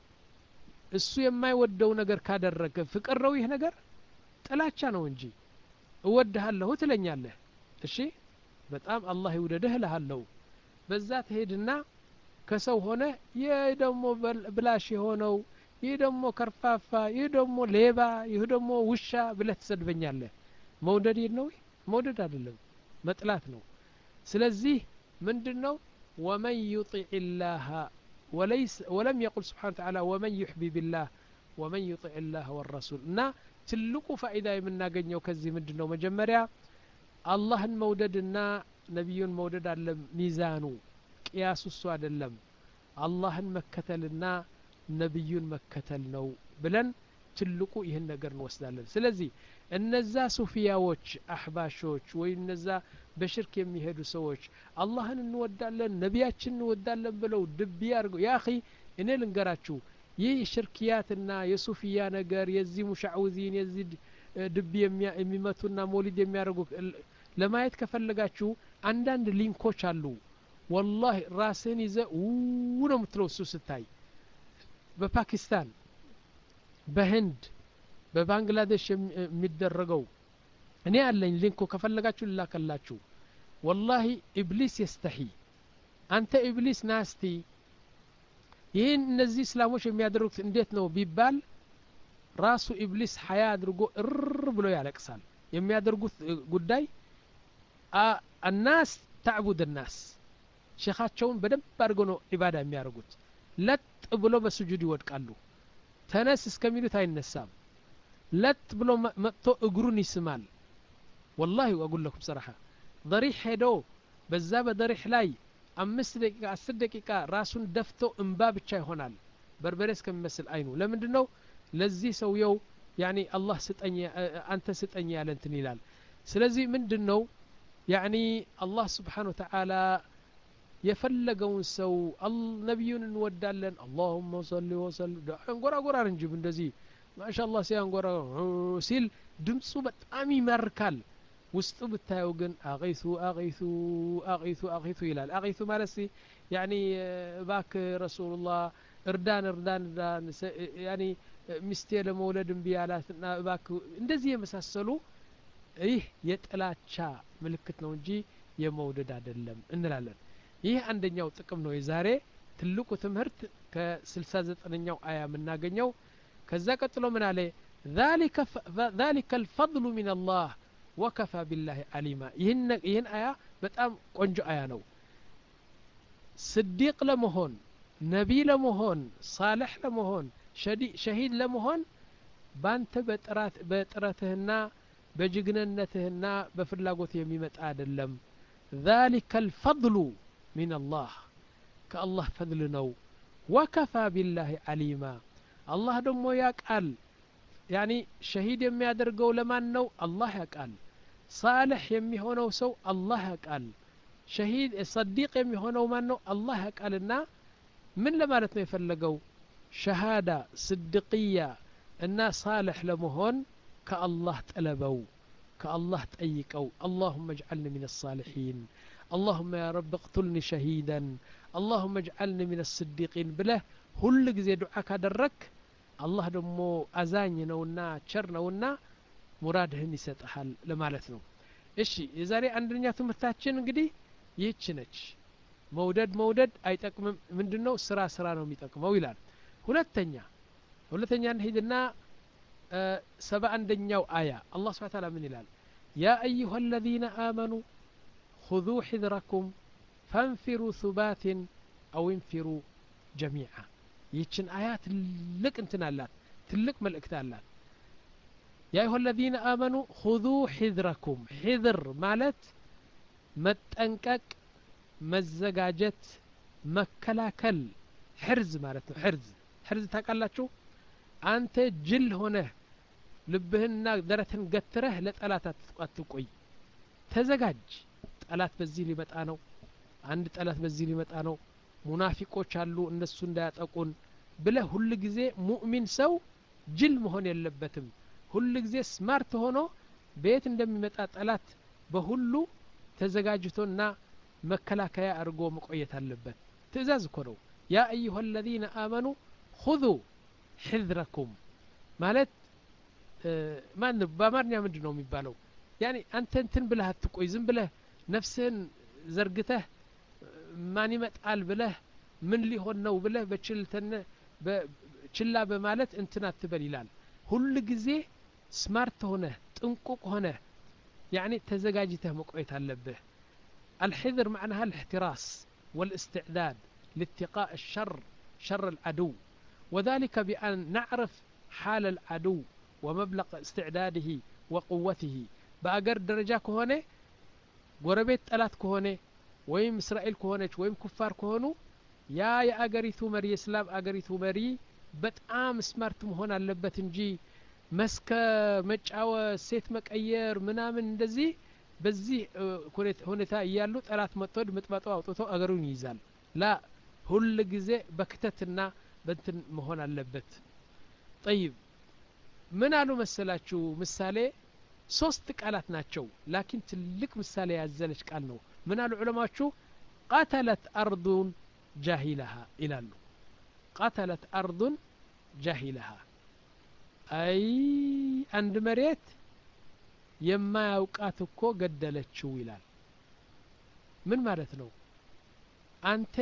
እሱ የማይወደው ነገር ካደረገ ፍቅር ነው ይህ ነገር? ጥላቻ ነው እንጂ። እወድሃለሁ ትለኛለህ፣ እሺ በጣም አላህ ይውደድህ እልሃለሁ። በዛ ትሄድና ከሰው ሆነ ይህ ደግሞ ብላሽ የሆነው፣ ይህ ደግሞ ከርፋፋ፣ ይህ ደግሞ ሌባ፣ ይህ ደግሞ ውሻ ብለህ ትሰድበኛለህ። መውደድ ነው? መውደድ አይደለም፣ መጥላት ነው። ስለዚህ ምንድነው? ومن يطيع الله وليس ولم يقل سبحانه وتعالى ومن يحبب الله ومن يطيع الله والرسول. እና ትልቁ ፋይዳ የምናገኘው ከዚህ ምንድነው? መጀመሪያ አላህን መውደድና ነብዩን መውደድ አለ ሚዛኑ፣ ቅያሱ እሱ አይደለም። አላህን መከተልና ነብዩን መከተል ነው ብለን ትልቁ ይህን ነገር እንወስዳለን። ስለዚህ እነዛ ሱፊያዎች አህባሾች ወይ እነዛ በሽርክ የሚሄዱ ሰዎች አላህን እንወዳለን ነቢያችን እንወዳለን ብለው ድብ ያርጉ። ያ اخي እኔ ልንገራችሁ ይህ ሽርክያትና የሱፊያ ነገር የዚህ ሙሻውዚን የዚህ ድብ የሚመቱና ሞሊድ የሚያደርጉ ለማየት ከፈለጋችሁ አንዳንድ ሊንኮች አሉ። والله ራስን ይዘ ነው የምትለው እሱ ስታይ በፓኪስታን በህንድ በባንግላዴሽ የሚደረገው እኔ አለኝ ሊንኩ ከፈለጋችሁ ልላከላችሁ። والله ኢብሊስ يستحي አንተ ኢብሊስ ናስቲ ይህን እነዚህ እስላሞች የሚያደርጉት እንዴት ነው ቢባል ራሱ ኢብሊስ ሐያ አድርጎ እር ብሎ ያለቅሳል። የሚያደርጉት ጉዳይ الناس تعبد الناس ሸኻቸውን በደንብ አድርገው ነው ዒባዳ የሚያደርጉት። ለጥ ብሎ በስጁድ ይወድቃሉ። ተነስ እስከሚሉት አይነሳም። ለጥ ብሎ መጥቶ እግሩን ይስማል። والله اقول لكم صراحه ضريح ሄዶ በዛ በضريح ላይ አምስት ደቂቃ አስር ደቂቃ ራሱን ደፍቶ እንባ ብቻ ይሆናል በርበሬ እስከሚመስል አይኑ። ለምንድነው? ለዚህ ሰውየው ያኒ አላህ ስጠኝ አንተ ስጠኝ ያለ እንትን ይላል። ስለዚህ ምንድነው ያኒ አላህ Subhanahu Wa Ta'ala የፈለገውን ሰው ነብዩን እንወዳለን اللهم صل وسلم አንጎራጎራር እንጂ እንደዚህ ማሻአላህ ሲያንጎራ ሲል ድምጹ በጣም ይመርካል። ውስጡ ብታየው ግን አገይቱ አገይቱ አገይቱ አገይቱ ይላል። አገይቱ ማለት ያኒ ባክ ረሱላህ እርዳን እርዳን እርዳን ያኒ ሚስቴ ለመውለድ እምቢ አላትና ባክ እንደዚህ የመሳሰሉ ይህ የጥላቻ ምልክት ነው እንጂ የመውደድ አይደለም እንላለን። ይህ አንደኛው ጥቅም ነው የዛሬ ትልቁ ትምህርት ከ69ኛው አያ የምናገኘው። ከዛ ቀጥሎ ምን አለ? ذلك ذلك الفضل من الله وكفى بالله عليما። ይህን ይህን አያ በጣም ቆንጆ አያ ነው። ስዲቅ ለመሆን ነቢይ ለመሆን ሳልሕ ለመሆን ሸሂድ ለመሆን ባንተ በጥራት በጥረትህና በጅግንነትህና በፍላጎት የሚመጣ አይደለም። ذلك الفضل من الله ከአላህ ፈድል ነው። وكفى بالله عليما አላህ ደግሞ ያቃል። ያኒ ሸሂድ የሚያደርገው ለማን ነው? አላህ ያቃል። ሳልሕ የሚሆነው ሰው አላህ ያቃል። ሸሂድ ሰዲቅ የሚሆነው ማን ነው? አላህ ያቃልና ምን ለማለት ነው የፈለገው? ሸሃዳ ስድቅያ እና ሳልሕ ለመሆን ከአላህ ጠለበው ከአላህ ጠይቀው። اللهم اجعلني من الصالحين اللهم يا رب اقتلني شهيدا اللهم اجعلني من الصديقين ብለህ ሁሉ ጊዜ ዱዓ ካደረክ አላህ ደግሞ አዛኝ ነውና ቸር ነውና ሙራድህን ይሰጣል ለማለት ነው። እሺ የዛሬ አንደኛ ትምህርታችን እንግዲህ ይህች ነች። መውደድ መውደድ አይጠቅምም። ምንድነው? ስራ ስራ ነው የሚጠቅመው ይላል። ሁለተኛ ሁለተኛ እንሂድና ሰባ አንደኛው አያ አላህ Subhanahu Wa Ta'ala ምን ይላል? ያ አዩሃ الذين آمنوا خذوا حذركم فانفروا ثبات أو انفروا جميعا። ይህችን አያ ትልቅ እንትን አላት፣ ትልቅ መልእክት አላት። ያ አዩሃ الذين آمنوا خذوا حذركم። حذر ማለት መጠንቀቅ፣ መዘጋጀት፣ መከላከል ሕርዝ ማለት ነው። ሕርዝ ሕርዝ ታውቃላችሁ? አንተ ጅል ሆነህ ልብህንና ደረትህን ገትረህ ለጠላት አትቆይ። ተዘጋጅ። ጠላት በዚህ ሊመጣ ነው፣ አንድ ጠላት በዚህ ሊመጣ ነው፣ ሙናፊቆች አሉ እነሱ እንዳያጠቁን ብለህ ሁሉ ጊዜ ሙእሚን ሰው ጅል መሆን የለበትም። ሁሉ ጊዜ ስማርት ሆኖ ቤት እንደሚመጣ ጠላት በሁሉ ተዘጋጅቶና መከላከያ አድርጎ መቆየት አለበት። ትእዛዝ እኮ ነው። ያ አዩሃ الذين آمنوا خذوا حذركم ማለት ማን በአማርኛ ምንድን ነው የሚባለው? ያኒ አንተ እንትን ብለህ አትቆይ። ዝም ብለህ ነፍስህን ዘርግተህ ማን ይመጣል ብለህ ምን ሊሆን ነው ብለህ በችልተነ በችላ በማለት እንትን አትበል ይላል። ሁሉ ጊዜ ስማርት ሆነህ ጥንቁቅ ሆነህ ያኒ ተዘጋጅተህ መቆየት አለብህ። الحذر معناها الاحتراس والاستعداد لاتقاء الشر شر العدو وذلك بأن نعرف حال العدو ومبلغ استعداده وقوته. بأجر درجة كهونة قربت ألات كهونة ويم إسرائيل كهونة ويم كفار كهونو يا يا أجريثو مري إسلام أجريثو مري بتأم سمارت مهون اللبت نجي مسك مجاوة سيت مكأير منامن دزي بزي كونت هونتا يالو ألات متود متبطوا أو توتو أجرون يزال لا هل جزء بكتتنا بنتن مهون اللبت. طيب من قالوا مسلاتشو مسالي ሶስት ቃላት ናቸው ላኪን ትልቅ ምሳሌ ያዘለች ቃል ነው። ምን አሉ ዑለማዎቹ? قتلت أرض جاهلها ይላሉ። قتلت أرض جاهلها አይ አንድ መሬት የማያውቃት እኮ ገደለችው ይላል። ምን ማለት ነው? አንተ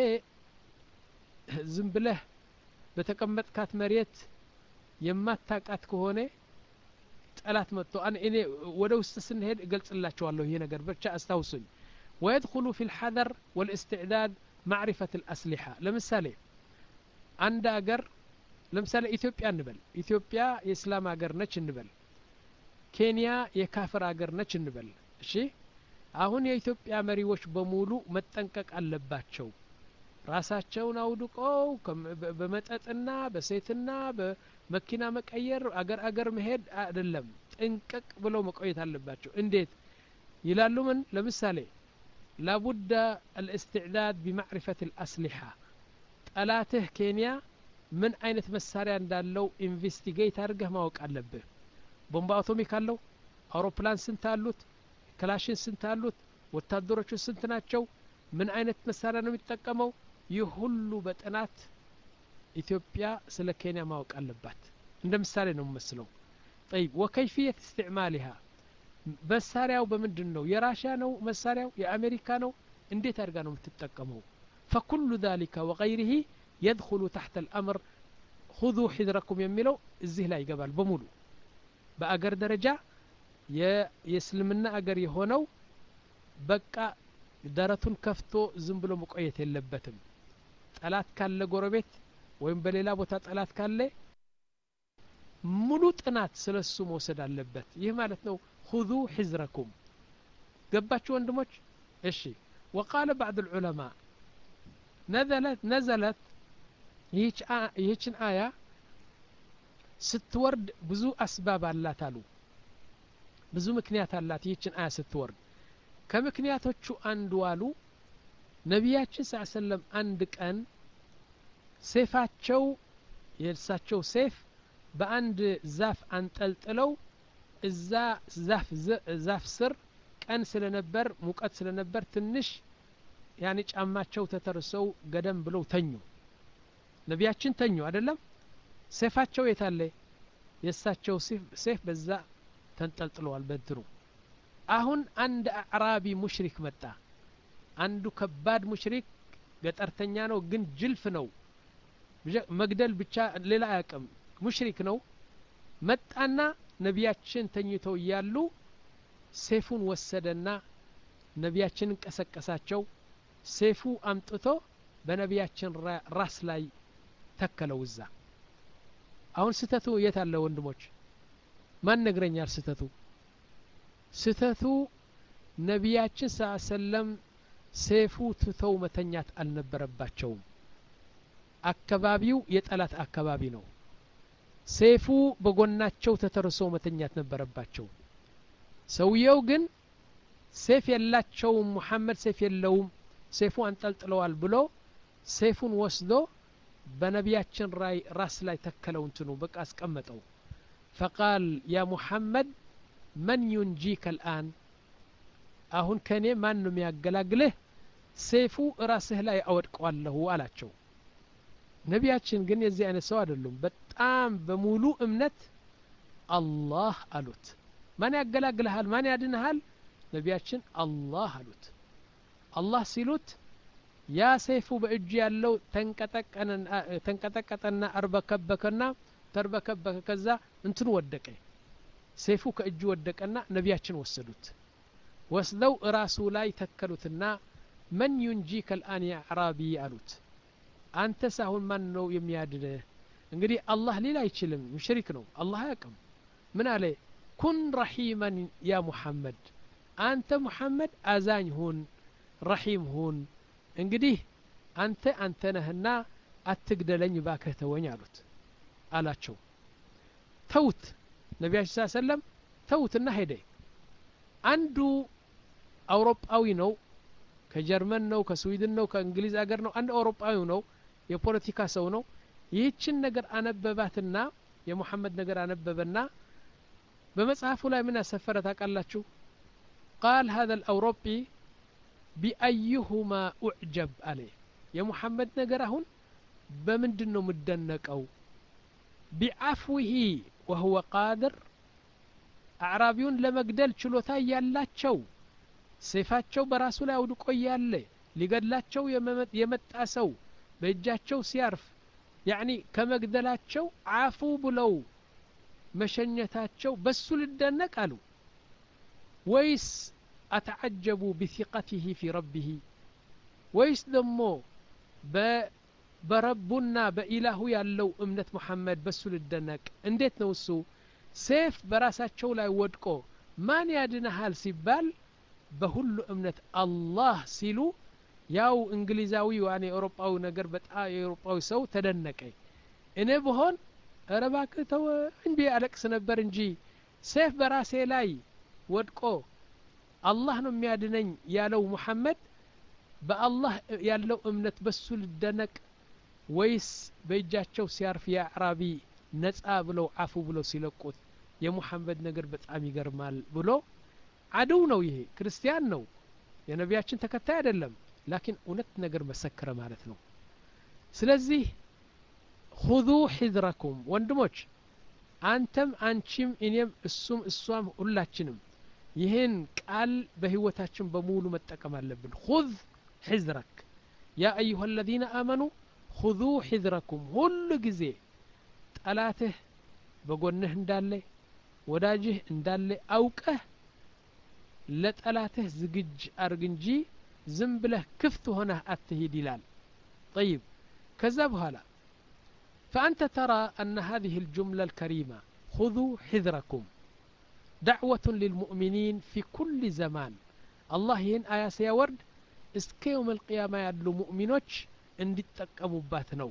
ዝም ብለህ በተቀመጥካት መሬት የማታውቃት ከሆነ ጠላት መጥቶ እኔ ወደ ውስጥ ስንሄድ እገልጽላችኋለሁ ይሄ ነገር ብቻ አስታውሱኝ። ويدخل في الحذر والاستعداد معرفة الأسلحة. ለምሳሌ አንድ አገር ለምሳሌ ኢትዮጵያ እንበል። ኢትዮጵያ የእስላም አገር ነች እንበል። ኬንያ የካፍር አገር ነች እንበል። እሺ አሁን የኢትዮጵያ መሪዎች በሙሉ መጠንቀቅ አለባቸው። ራሳቸውን አውድቀው በመጠጥና በሴትና በመኪና መቀየር አገር አገር መሄድ አይደለም። ጥንቅቅ ብለው መቆየት አለባቸው። እንዴት ይላሉ? ምን ለምሳሌ لابد الاستعداد بمعرفة الأسلحة. ጠላትህ ኬንያ ምን አይነት መሳሪያ እንዳለው ኢንቨስቲጌት አድርገህ ማወቅ አለብህ። ቦምባ አቶሚክ አለው? አውሮፕላን ስንት አሉት? ክላሽን ስንት አሉት ወታደሮቹ ስንት ናቸው ምን አይነት መሳሪያ ነው የሚጠቀመው ይህ ሁሉ በጥናት ኢትዮጵያ ስለ ኬንያ ማወቅ አለባት እንደ ምሳሌ ነው መስለው طيب وكيفيه استعمالها መሳሪያው በምንድነው የራሻ ነው መሳሪያው የአሜሪካ ነው እንዴት አድርጋ ነው የምትጠቀመው فكل ذلك وغيره يدخل تحت الامر خذوا حذركم የሚለው እዚህ ላይ ይገባል በሙሉ በአገር ደረጃ የእስልምና አገር የሆነው በቃ ደረቱን ከፍቶ ዝም ብሎ መቆየት የለበትም ጠላት ካለ ጎረቤት ወይም በሌላ ቦታ ጠላት ካለ ሙሉ ጥናት ስለሱ መውሰድ አለበት ይህ ማለት ነው خذوا حذركم ገባችሁ ወንድሞች እሺ وقال بعض العلماء نزلت نزلت ይህች ይህችን አያ ስትወርድ ብዙ አስባብ አላት አሉ ብዙ ምክንያት አላት ይህችን አያ ስትወርድ ከምክንያቶቹ አንዱ አሉ ነቢያችን ሰለላሁ ዐለይሂ ወሰለም አንድ ቀን ሰይፋቸው የእርሳቸው ሰይፍ በአንድ ዛፍ አንጠልጥለው እዛ ዛፍ ዛፍ ስር ቀን ስለነበር ሙቀት ስለነበር ትንሽ ያኔ ጫማቸው ተተርሰው ገደም ብለው ተኙ ነቢያችን ተኙ አይደለም ሰይፋቸው የታለ የእሳቸው ሰይፍ በዛ ተንጠልጥለዋል በድሩ አሁን አንድ አዕራቢ ሙሽሪክ መጣ አንዱ ከባድ ሙሽሪክ ገጠርተኛ ነው ግን ጅልፍ ነው መግደል ብቻ ሌላ አያውቅም ሙሽሪክ ነው መጣና ነቢያችን ተኝተው ያሉ ሰይፉን ወሰደና ነቢያችንን ቀሰቀሳቸው ሰይፉ አምጥቶ በነቢያችን ራስ ላይ ተከለው እዛ አሁን ስተቱ የት አለ ወንድሞች ማን ነገረኛል ስተቱ ስተቱ ነቢያችን ሰለላሁ ዐለይሂ ወሰለም ሰይፉ ትተው መተኛት አልነበረባቸውም አካባቢው የጠላት አካባቢ ነው ሰይፉ በጎናቸው ተተርሶ መተኛት ነበረባቸው ሰውየው ግን ሰይፍ የላቸው መሐመድ ሰይፍ የለውም ሰይፉ አንጠልጥለዋል ብሎ ሰይፉን ወስዶ በነቢያችን ራይ ራስ ላይ ተከለው እንትኑ በቃ አስቀመጠው فقال يا محمد من ينجيك الآن አሁን ከኔ ማን ነው የሚያገላግልህ ሰይፉ ራስህ ላይ አወድቀዋለሁ አላቸው ነቢያችን ግን የዚህ አይነት ሰው አይደሉም በጣም በሙሉ እምነት አላህ አሉት ማን ያገላግልሃል ማን ያድንሃል ነቢያችን አላህ አሉት አላህ ሲሉት ያ ሰይፉ በእጅ ያለው ተንቀጠቀነና ተንቀጠቀጠና አርበከበከና ተርበከበከ ከዛ እንትን ወደቀ ሰይፉ ከእጁ ወደቀና ነቢያችን ወሰዱት ወስደው ራሱ ላይ ተከሉትና من ينجيك الآن يا عربي አሉት አንተ ሳሁን ማን ነው የሚያድነህ እንግዲህ አላህ ሌላ አይችልም ሙሽሪክ ነው አላህ ያቀም ምን አለ ኩን ረሂማን ያ ሙሐመድ አንተ ሙሐመድ አዛኝ ሁን ረሂም ሁን እንግዲህ አንተ አንተ ነህና አትግደለኝ ባከህ ተወኝ አሉት አላቸው ተውት ነቢያችን ሰለላሁ ዐለይሂ ወሰለም ተውትና ሄደ አንዱ አውሮፓዊ ነው ከጀርመን ነው ከስዊድን ነው ከእንግሊዝ ሀገር ነው አንድ አውሮፓዊ ነው የፖለቲካ ሰው ነው ይህችን ነገር አነበባትና የሙሐመድ ነገር አነበበና በመጽሐፉ ላይ ምን አሰፈረ ታውቃላችሁ قال هذا الأوروبي بأيهما أعجب عليه የሙሐመድ ነገር አሁን በምንድነው ምደነቀው بعفوه وهو قادر አዕራቢውን ለመግደል ችሎታ ያላቸው ሰይፋቸው በራሱ ላይ አውድቆ ያለ ሊገድላቸው የመጣ ሰው በእጃቸው ሲያርፍ ያኒ ከመግደላቸው አፉ ብለው መሸኘታቸው በሱ ልደነቅ አሉ ወይስ አተዓጀቡ بثقته في ربه ወይስ ደሞ በረቡና በኢላሁ ያለው እምነት መሐመድ በሱ ልደነቅ እንዴት ነው እሱ ሰይፍ በራሳቸው ላይ ወድቆ ማን ያድነሃል ሲባል በሁሉ እምነት አላህ ሲሉ ያው እንግሊዛዊ ዋኔ አውሮፓዊ ነገር በጣም የአውሮፓዊ ሰው ተደነቀ እኔ በሆን አረባክ ተው እንዴ አለቅስ ነበር እንጂ ሰይፍ በራሴ ላይ ወድቆ አላህ ነው የሚያድነኝ ያለው መሐመድ በአላህ ያለው እምነት በሱ ልደነቅ ወይስ በእጃቸው ሲያርፍ ያ አዕራቢ ነፃ ብለው አፉ ብለው ሲለቁት የሙሐመድ ነገር በጣም ይገርማል ብሎ አድው ነው ይሄ ክርስቲያን ነው የነቢያችን ተከታይ አይደለም ላኪን እውነት ነገር መሰከረ ማለት ነው ስለዚህ خذوا حذركم ወንድሞች አንተም አንቺም እኔም እሱም እሷም ሁላችንም ይህን ቃል በህይወታችን በሙሉ መጠቀም አለብን خذ حذرك يا ايها الذين امنوا خذوا حذركم ሁሉ ጊዜ ጠላትህ በጎንህ እንዳለ ወዳጅህ እንዳለ አውቀህ ለጠላትህ ዝግጅ አርግ እንጂ ዝም ብለህ ክፍት ሆነህ አትሂድ ይላል طيب ከዛ በኋላ فأنت ترى أن هذه الجملة الكريمة خذوا حذركم دعوة للمؤمنين في كل زمان الله ين آية سيورد اسك يوم القيامة يدلو مؤمنوش اندي تقموا باتنو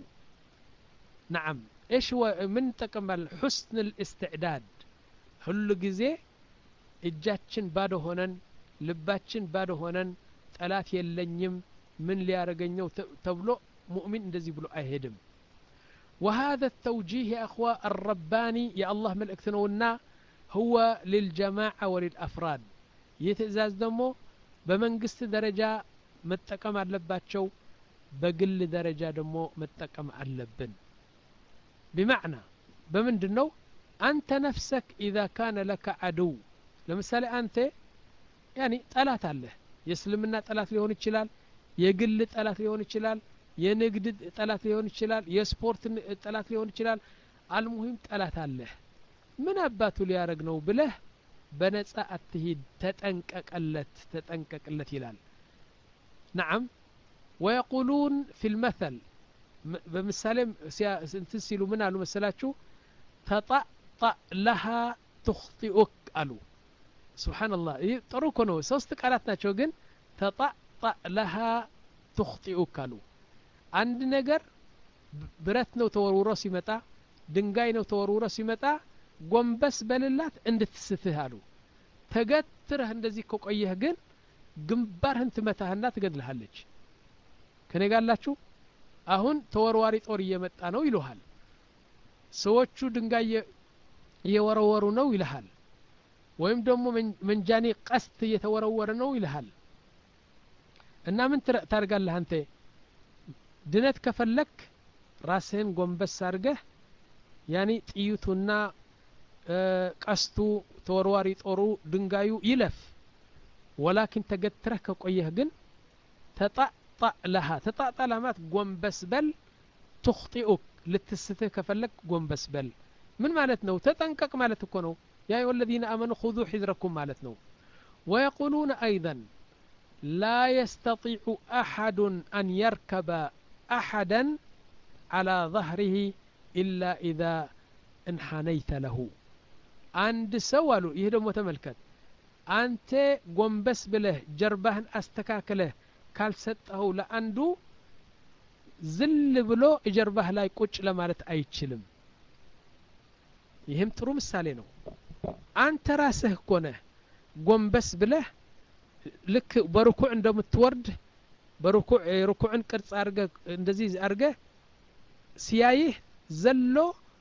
نعم ايش هو من تقمل حسن الاستعداد هل جزي اجاتشن بادو هونن لباتشن بادو هونن ጠላት የለኝም ምን ሊያረገኘው ተብሎ ሙእሚን እንደዚህ ብሎ አይሄድም وهذا التوجيه يا اخوة الرباني يا الله ملእክትነውና هو للجماعة وللأفراد يتزاز دمو بمنግስት ደረጃ መጠቀም አለባቸው በግል ደረጃ ደግሞ መጠቀም አለብን بمعنى በምንድነው أنت نفسك إذا كان لك عدو ለምሳሌ አንተ يعني ጠላት አለ የእስልምና ጠላት ሊሆን ይችላል የግል ጠላት ሊሆን ይችላል የንግድ ጠላት ሊሆን ይችላል የስፖርት ጠላት ሊሆን ይችላል አልሙሂም ጠላት አለ ምን አባቱ ሊያረግ ነው ብለህ በነጻ አትሂድ ተጠንቀቀለት ተጠንቀቀለት ይላል نعم ويقولون في المثل بمثالم سنتسيلو من قالوا مثلاچو تطأ لها تخطئك قالوا سبحان الله ጥሩ እኮ ነው ሶስት ቃላት ናቸው ግን ተጣጣ ለሃ تخطئك አሉ አንድ ነገር ብረት ነው ተወርውሮ ሲመጣ ድንጋይ ነው ተወርውሮ ሲመጣ ጎንበስ በልላት እንድትስትህ አሉ ተገትረህ እንደዚህ ከቆየህ ግን ግንባርህን ትመታህና ትገድልሃለች ከነጋላችሁ አሁን ተወርዋሪ ጦር እየመጣ ነው ይሉሃል ሰዎቹ ድንጋይ እየወረወሩ ነው ይልሃል ወይም ደግሞ መንጃኒ ቀስት እየተወረወረ ነው ይልሃል እና ምን ታርጋለህ አንተ ድነት ከፈለክ ራስህን ጎንበስ አርገህ ያኒ ጥይቱና ቀስቱ ተወርዋሪ ጦሩ ድንጋዩ ይለፍ ولكن ተገትረህ ከቆየህ ግን ተጣጣ لها ተጣጣ ለማት ጎንበስ በል تخطئك ልትስትህ ከፈለክ ጎንበስ በል ምን ማለት ነው ተጠንቀቅ ማለት እኮ ነው يا أيها الذين آمنوا خذوا حذركم مالتنا ويقولون أيضا لا يستطيع أحد أن يركب أحدا على ظهره إلا إذا انحنيت له عند سوالو يهدم وتملكت أنت قنبس بله جربهن أستكاكله قال سته لأندو زل بلو جربه لا يكوش لمالت أي تشلم يهم ترو مثالي نو አንተ ራስህ ኮነህ ጎንበስ ብለህ ልክ በሩኩዕ እንደምትወርድ በሩኩዕ ሩኩዕን ቅርጽ አርገ እንደዚህ አርገ ሲያይህ ዘሎ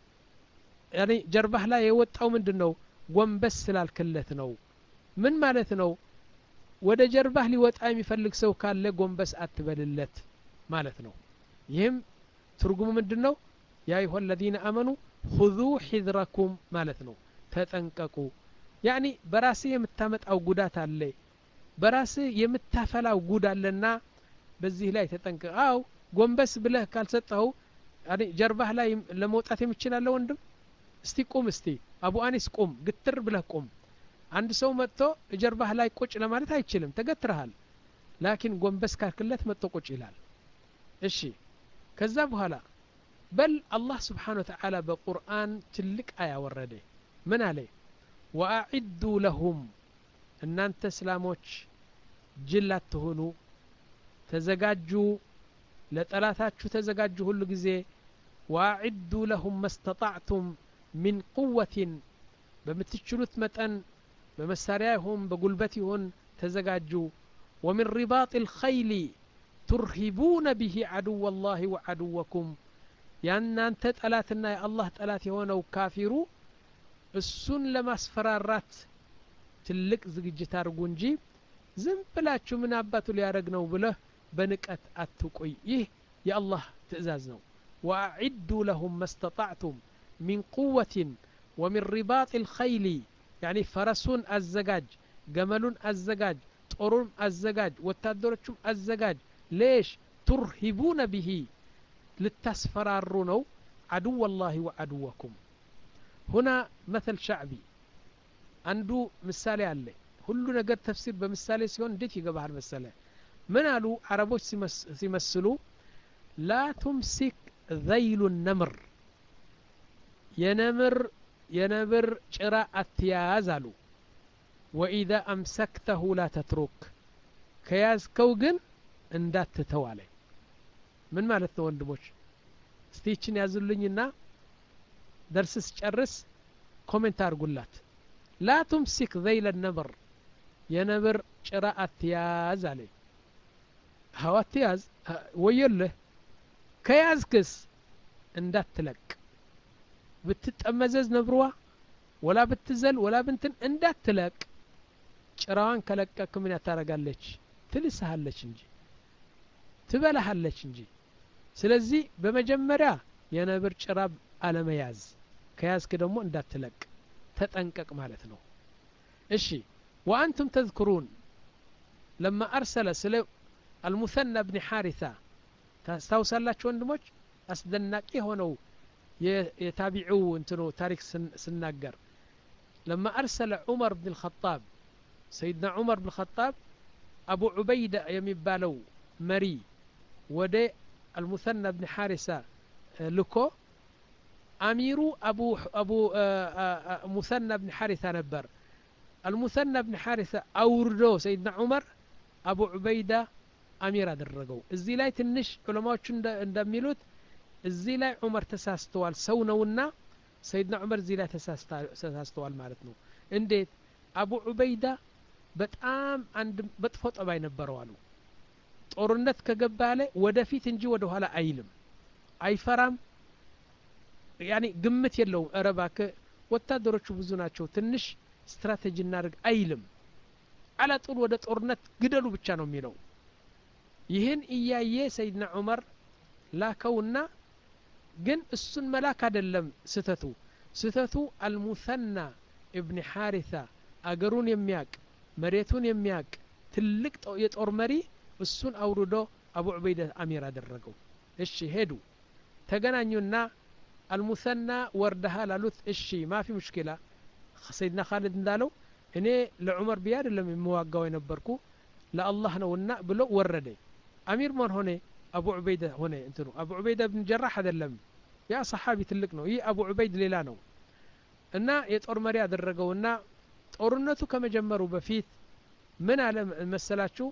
ያኒ ጀርባህ ላይ የወጣው ምንድነው ጎንበስ ስላልከለት ነው ምን ማለት ነው ወደ ጀርባህ ሊወጣ የሚፈልግ ሰው ካለ ጎንበስ አትበልለት ማለት ነው ይህም ትርጉሙ ምንድነው ያ አዩሃ الذين آمنوا خذوا حذركم ማለት ነው ተጠንቀቁ ያኒ በራስ የምታመጣው ጉዳት አለ በራስ የምታፈላው ጉድ አለና በዚህ ላይ ተጠንቀቅ አው ጎንበስ ብለህ ካልሰጠው ያኒ ጀርባህ ላይ ለመውጣት የሚችላል ወንድም እስቲ ቁም እስቲ አቡ አኒስ ቁም ግትር ብለህ ቁም አንድ ሰው መጥቶ ጀርባህ ላይ ቁጭ ለማለት አይችልም ተገትረሃል ላኪን ጎንበስ ካልክለት መጥቶ ቁጭ ይላል እሺ ከዛ በኋላ በል አላህ Subhanahu Wa Ta'ala በቁርአን ትልቅ አያ ወረደ من عليه وأعدوا لهم أن أنت اسلاموش جلات تهونو تزقاجو لثلاثاتشو تزقاجو هلو جزي وأعدوا لهم ما استطعتم من قوة بمتشلوت متن بمساريهم بقلبتهم تزقاجو ومن رباط الخيل ترهبون به عدو الله وعدوكم يعني أنت تلاتنا يا الله تلاتي هنا وكافروا السن لما اسفرارات ትልቅ ዝግጅት አድርጉ እንጂ ዝም ብላችሁ ምን አባቱ ሊያረግ ነው ብለህ በንቀት አትቆይ ይህ የአላህ ትእዛዝ ነው وأعدوا لهم ما استطعتم من قوة ومن رباط الخيل يعني فرسون الزجاج جملون الزجاج طورون الزجاج وتادرتشم الزجاج ليش ترهبون به للتسفرارون عدو الله وعدوكم هنا مثل شعبي عنده مثالي عليه ሁሉ ነገር ተፍሲር በምሳሌ ሲሆን እንዴት ይገባሃል መሰለ ምን አሉ አረቦች ሲመስሉ لا تمسك ذيل النمر የነምር የነብር ጭራ አትያዝ አሉ وإذا أمسكته لا تترك ከያዝከው ግን እንዳትተው አለ ምን ማለት ነው ወንድሞች እስቲችን ያዙልኝና ደርስ ስጨርስ ኮሜንት አድርጉላት لا تمسك ذيل النمر የነብር ጭራ አትያዝ አለ ሀዋ አትያዝ ወየልህ ከያዝክስ እንዳትለቅ ብትጠመዘዝ ነብርዋ ወላ ብትዘል ወላ ብንትን እንዳትለቅ ጭራዋን ከለቀክ ምን ያታረጋለች ትልስሃለች እንጂ ትበላሃለች እንጂ ስለዚህ በመጀመሪያ የነብር ጭራ አለመያዝ ከያዝክ ደግሞ እንዳትለቅ ተጠንቀቅ ማለት ነው እሺ وأنتم تذكرون لما أرسل سلو المثنى بن حارثة تستوصلاتش وندموش أسدناكي هونو يتابعوا انتنو تاريخ سنناقر لما أرسل عمر بن الخطاب سيدنا عمر بن الخطاب أبو عبيدة يمبالو مري ودي المثنى بن حارثة لكو أميرو أبو, أبو مثنى بن حارثة نبر المثنى بن حارثة أوردو سيدنا عمر أبو عبيدة أمير درقو الزي لاي تنش علماء اندميلوت الزي لاي عمر تساستوال سونونا سيدنا عمر زي لاي تساستوال مالتنو انديت أبو عبيدة بتقام عند بتفوت أباي نبروالو ጦርነት ከገባለ ወደፊት እንጂ ወደ ኋላ አይልም አይፈራም ያኒ ግምት የለውም አረባከ ወታደሮቹ ብዙ ናቸው ትንሽ ስትራቴጂ እናርግ አይልም አላ ጦር ወደ ጦርነት ግደሉ ብቻ ነው የሚለው ይህን እያየ ሰይድና ዑመር ላከውና ግን እሱን መላክ አይደለም ስተቱ ስተቱ አልሙሰና ኢብኑ ሐሪሳ አገሩን የሚያቅ መሬቱን የሚያቅ ትልቅ የጦር መሪ እሱን አውርዶ አቡ ዑበይዳ አሚር አደረገው እሺ ሄዱ ተገናኙና አልሙሰና ወርደሃል አሉት እሺ ማፊ ሙሽኪላ ሰይድና ኻሊድ እንዳለው እኔ ለዑመር ቢያ አይደለም የምዋጋው የነበርኩ ለአላህ ነውና ብሎ ወረደ አሚር ማን ሆነ አቡ ዑበይዳ ሆነ እንትኑ አቡ ዑበይዳ ብን ጀራህ አይደለም ያ ሰሃቢ ትልቅ ነው ይህ አቡ ዑበይድ ሌላ ነው እና የጦር መሪ አደረገውና ጦርነቱ ከመጀመሩ በፊት ምን አለ መሰላችሁ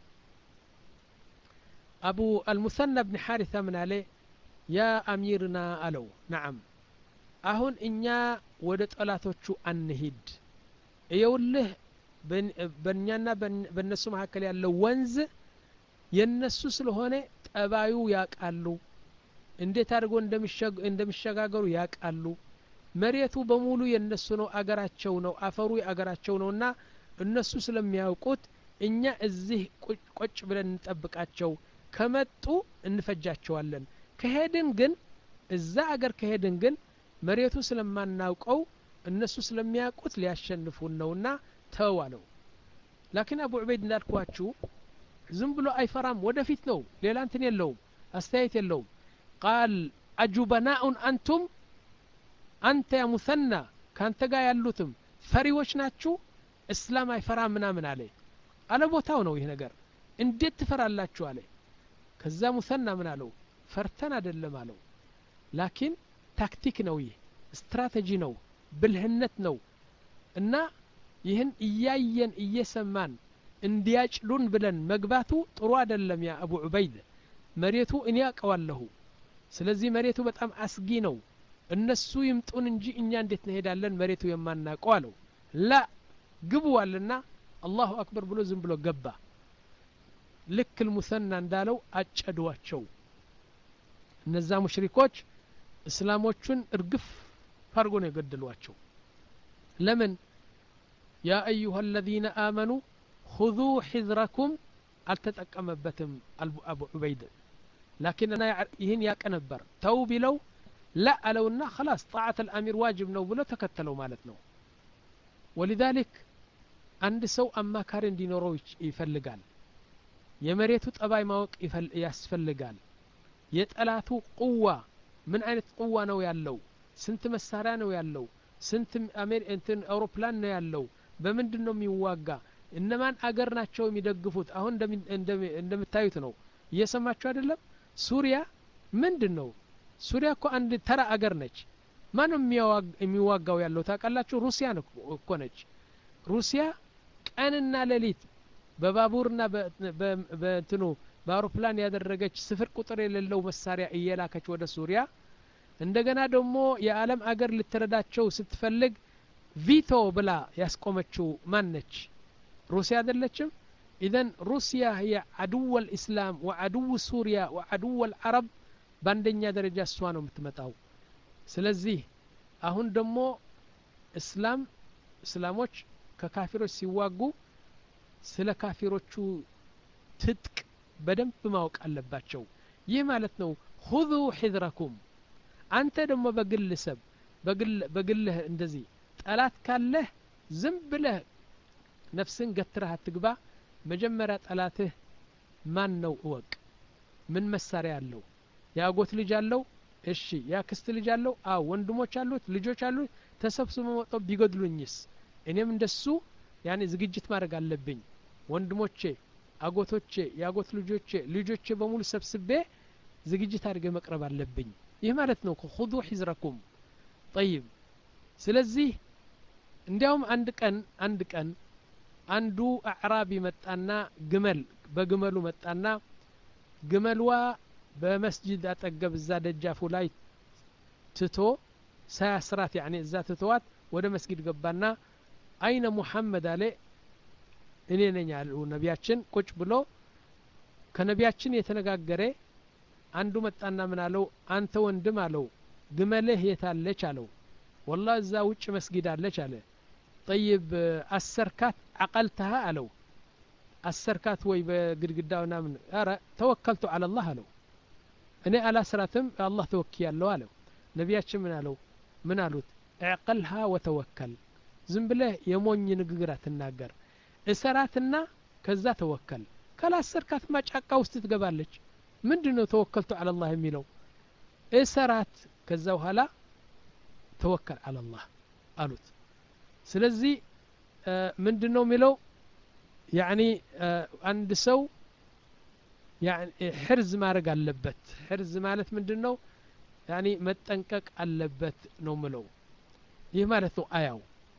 أبو المثنى بن حارثة من عليه يا أميرنا ألو نعم أهون إنيا ودت ألاتوشو أنهيد يقوله بن بنيانا بن بنسوم هكذا لو ونز ينسوس لهونه أبايو ياك ألو إندي تارجو إندمشج إندمشجاجرو ياك ألو مريتو بمولو ينسونو أجراتشونو أفروي أجراتشونو نا النسوس لم يوقت إنيا الزه قش بلن نطبق أتشو ከመጡ እንፈጃቸዋለን ከሄድን ግን እዛ አገር ከሄድን ግን መሬቱ ስለማናውቀው እነሱ ስለሚያውቁት ሊያሸንፉን ነውና ተዋለው ላኪን አቡ ዑበይድ እንዳልኳችሁ ዝም ብሎ አይፈራም ወደፊት ነው ሌላ እንትን የለውም አስተያየት የለውም قال اجبناء انتم انت يا مثنى ካንተ ጋር ያሉትም ፈሪዎች ናችሁ እስላም አይፈራም ምናምን አለ አለ ቦታው ነው ይሄ ነገር እንዴት ትፈራላችሁ አለ ከዛ ሙሰና ምን አለው ፈርተን አይደለም አለው ላኪን ታክቲክ ነው ይሄ ስትራቴጂ ነው ብልህነት ነው እና ይህን እያየን እየሰማን እንዲያጭሉን ብለን መግባቱ ጥሩ አይደለም ያ አቡ ዑበይድ መሬቱ እኔ አቀዋለሁ ስለዚህ መሬቱ በጣም አስጊ ነው እነሱ ይምጡን እንጂ እኛ እንዴት እንሄዳለን መሬቱ የማናቀው አለው ላ ግቡዋልና አላሁ አክበር ብሎ ዝም ብሎ ገባ ልክ المثنى እንዳለው አጨዷቸው እነዛ ሙሽሪኮች እስላሞቹን እርግፍ አርጎ ነው የገደሏቸው ለምን ያ አዩሃ الذين آمنوا خذوا حذركم አልተጠቀመበትም አቡ ዑበይድ لكن انا ይህን ያቀ ነበር ተው ቢለው لا አለውና خلاص طاعة الامير واجب ነው ብሎ ተከተለው ማለት ነው ولذلك አንድ ሰው አማካሪ እንዲኖረው ይፈልጋል የመሬቱ ጠባይ ማወቅ ያስፈልጋል የጠላቱ ቁዋ ምን አይነት ቁዋ ነው ያለው ስንት መሳሪያ ነው ያለው ስንት አሜር እንትን አውሮፕላን ነው ያለው በምንድነው የሚዋጋ እነማን አገር ናቸው የሚደግፉት አሁን እንደምታዩት ነው እየሰማችሁ አይደለም ሱሪያ ምንድነው ሱሪያ እኮ አንድ ተራ አገር ነች ማንም የሚዋጋው ያለው ታውቃላችሁ ሩሲያ እኮ ነች ሩሲያ ቀንና ሌሊት በባቡርና በእንትኑ በአውሮፕላን ያደረገች ስፍር ቁጥር የሌለው መሳሪያ እየላከች ወደ ሱሪያ እንደገና ደግሞ የዓለም አገር ልትረዳቸው ስትፈልግ ቪቶ ብላ ያስቆመችው ማን ነች روسيا አይደለችም اذا روسيا هي عدو الاسلام وعدو سوريا وعدو العرب ባንደኛ ደረጃ እሷ ነው የምትመጣው ስለዚህ አሁን ደግሞ እስላም እስላሞች ከካፊሮች ሲዋጉ ስለ ካፊሮቹ ትጥቅ በደንብ ማወቅ አለባቸው ይህ ማለት ነው خذوا حذركم አንተ ደግሞ በግልሰብ በግል በግልህ እንደዚህ ጠላት ካለህ ዝም ብለህ ነፍስን ገትረህ አትግባ መጀመሪያ ጠላትህ ማን ነው እወቅ ምን መሳሪያ አለው ያጎት ልጅ አለው እሺ ያክስት ልጅ አለው አው ወንድሞች አሉት ልጆች አሉት ተሰብስበው መጥተው ቢገድሉኝስ እኔም እንደሱ ያኔ ዝግጅት ማድረግ አለብኝ ወንድሞቼ አጎቶቼ ያጎት ልጆቼ ልጆቼ በሙሉ ሰብስቤ ዝግጅት አድርገ መቅረብ አለብኝ ይህ ማለት ነው خذوا حذركم طيب ስለዚህ እንዲያውም አንድ ቀን አንድ ቀን አንዱ አዕራቢ መጣና ግመል በግመሉ መጣና ግመልዋ በመስጂድ አጠገብ እዛ ደጃፉ ላይ ትቶ ሳያስራት يعني እዛ ትተዋት ወደ መስጊድ ገባና አይነ ሙሐመድ አለ እኔ ነኝ አሉ ነቢያችን ቁጭ ብሎ ከነቢያችን የተነጋገረ አንዱ መጣና ምን አለው አንተ ወንድም አለው ግመልህ የታለች አለው والله እዛ ውጭ መስጊድ አለች አለ طيب አሰርካት عقلتها አለው አሰርካት ወይ በግድግዳውና ምን አረ ተወከልቱ على الله አለው እኔ አላስራትም አላህ ተወክያለሁ አለው ነቢያችን ምን አለው ምን አሉት اعقلها وتوكل ዝም ብለህ የሞኝ ንግግር አትናገር እሰራትና ከዛ ተወከል ካላሰርካት ማጫቃ ውስጥ ትገባለች ምንድነው ተወከልቱ على الله የሚለው እሰራት ከዛ በኋላ ተወከል على الله አሉት ስለዚህ ምንድነው የሚለው يعني አንድ ሰው يعني حرز ማድረግ አለበት حرز ማለት ምንድነው يعني መጠንቀቅ አለበት ነው ምለው ይህ ማለት ነው አያው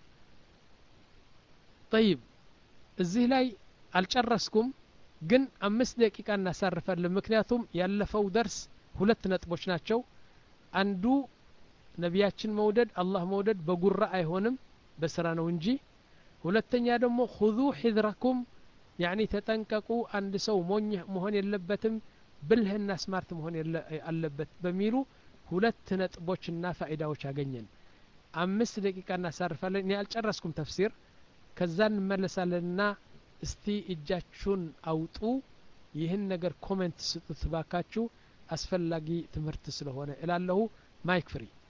طيب እዚህ ላይ አልጨረስኩም ግን አምስት ደቂቃ እናሳርፋለን ምክንያቱም ያለፈው ደርስ ሁለት ነጥቦች ናቸው አንዱ ነቢያችን መውደድ አላህ መውደድ በጉራ አይሆንም በስራ ነው እንጂ ሁለተኛ ደግሞ خذوا حذركم يعني ተጠንቀቁ አንድ ሰው ሞኝ መሆን የለበትም ብልህና ስማርት መሆን አለበት በሚሉ ሁለት ነጥቦችና ፋይዳዎች አገኘን አምስት ደቂቃ እናሳርፋለን እኔ አልጨረስኩም ተፍሲር ከዛን እንመለሳለንና እስቲ እጃችሁን አውጡ ይህን ነገር ኮሜንት ስጡት ባካችሁ አስፈላጊ ትምህርት ስለሆነ እላለሁ ማይክ ፍሪ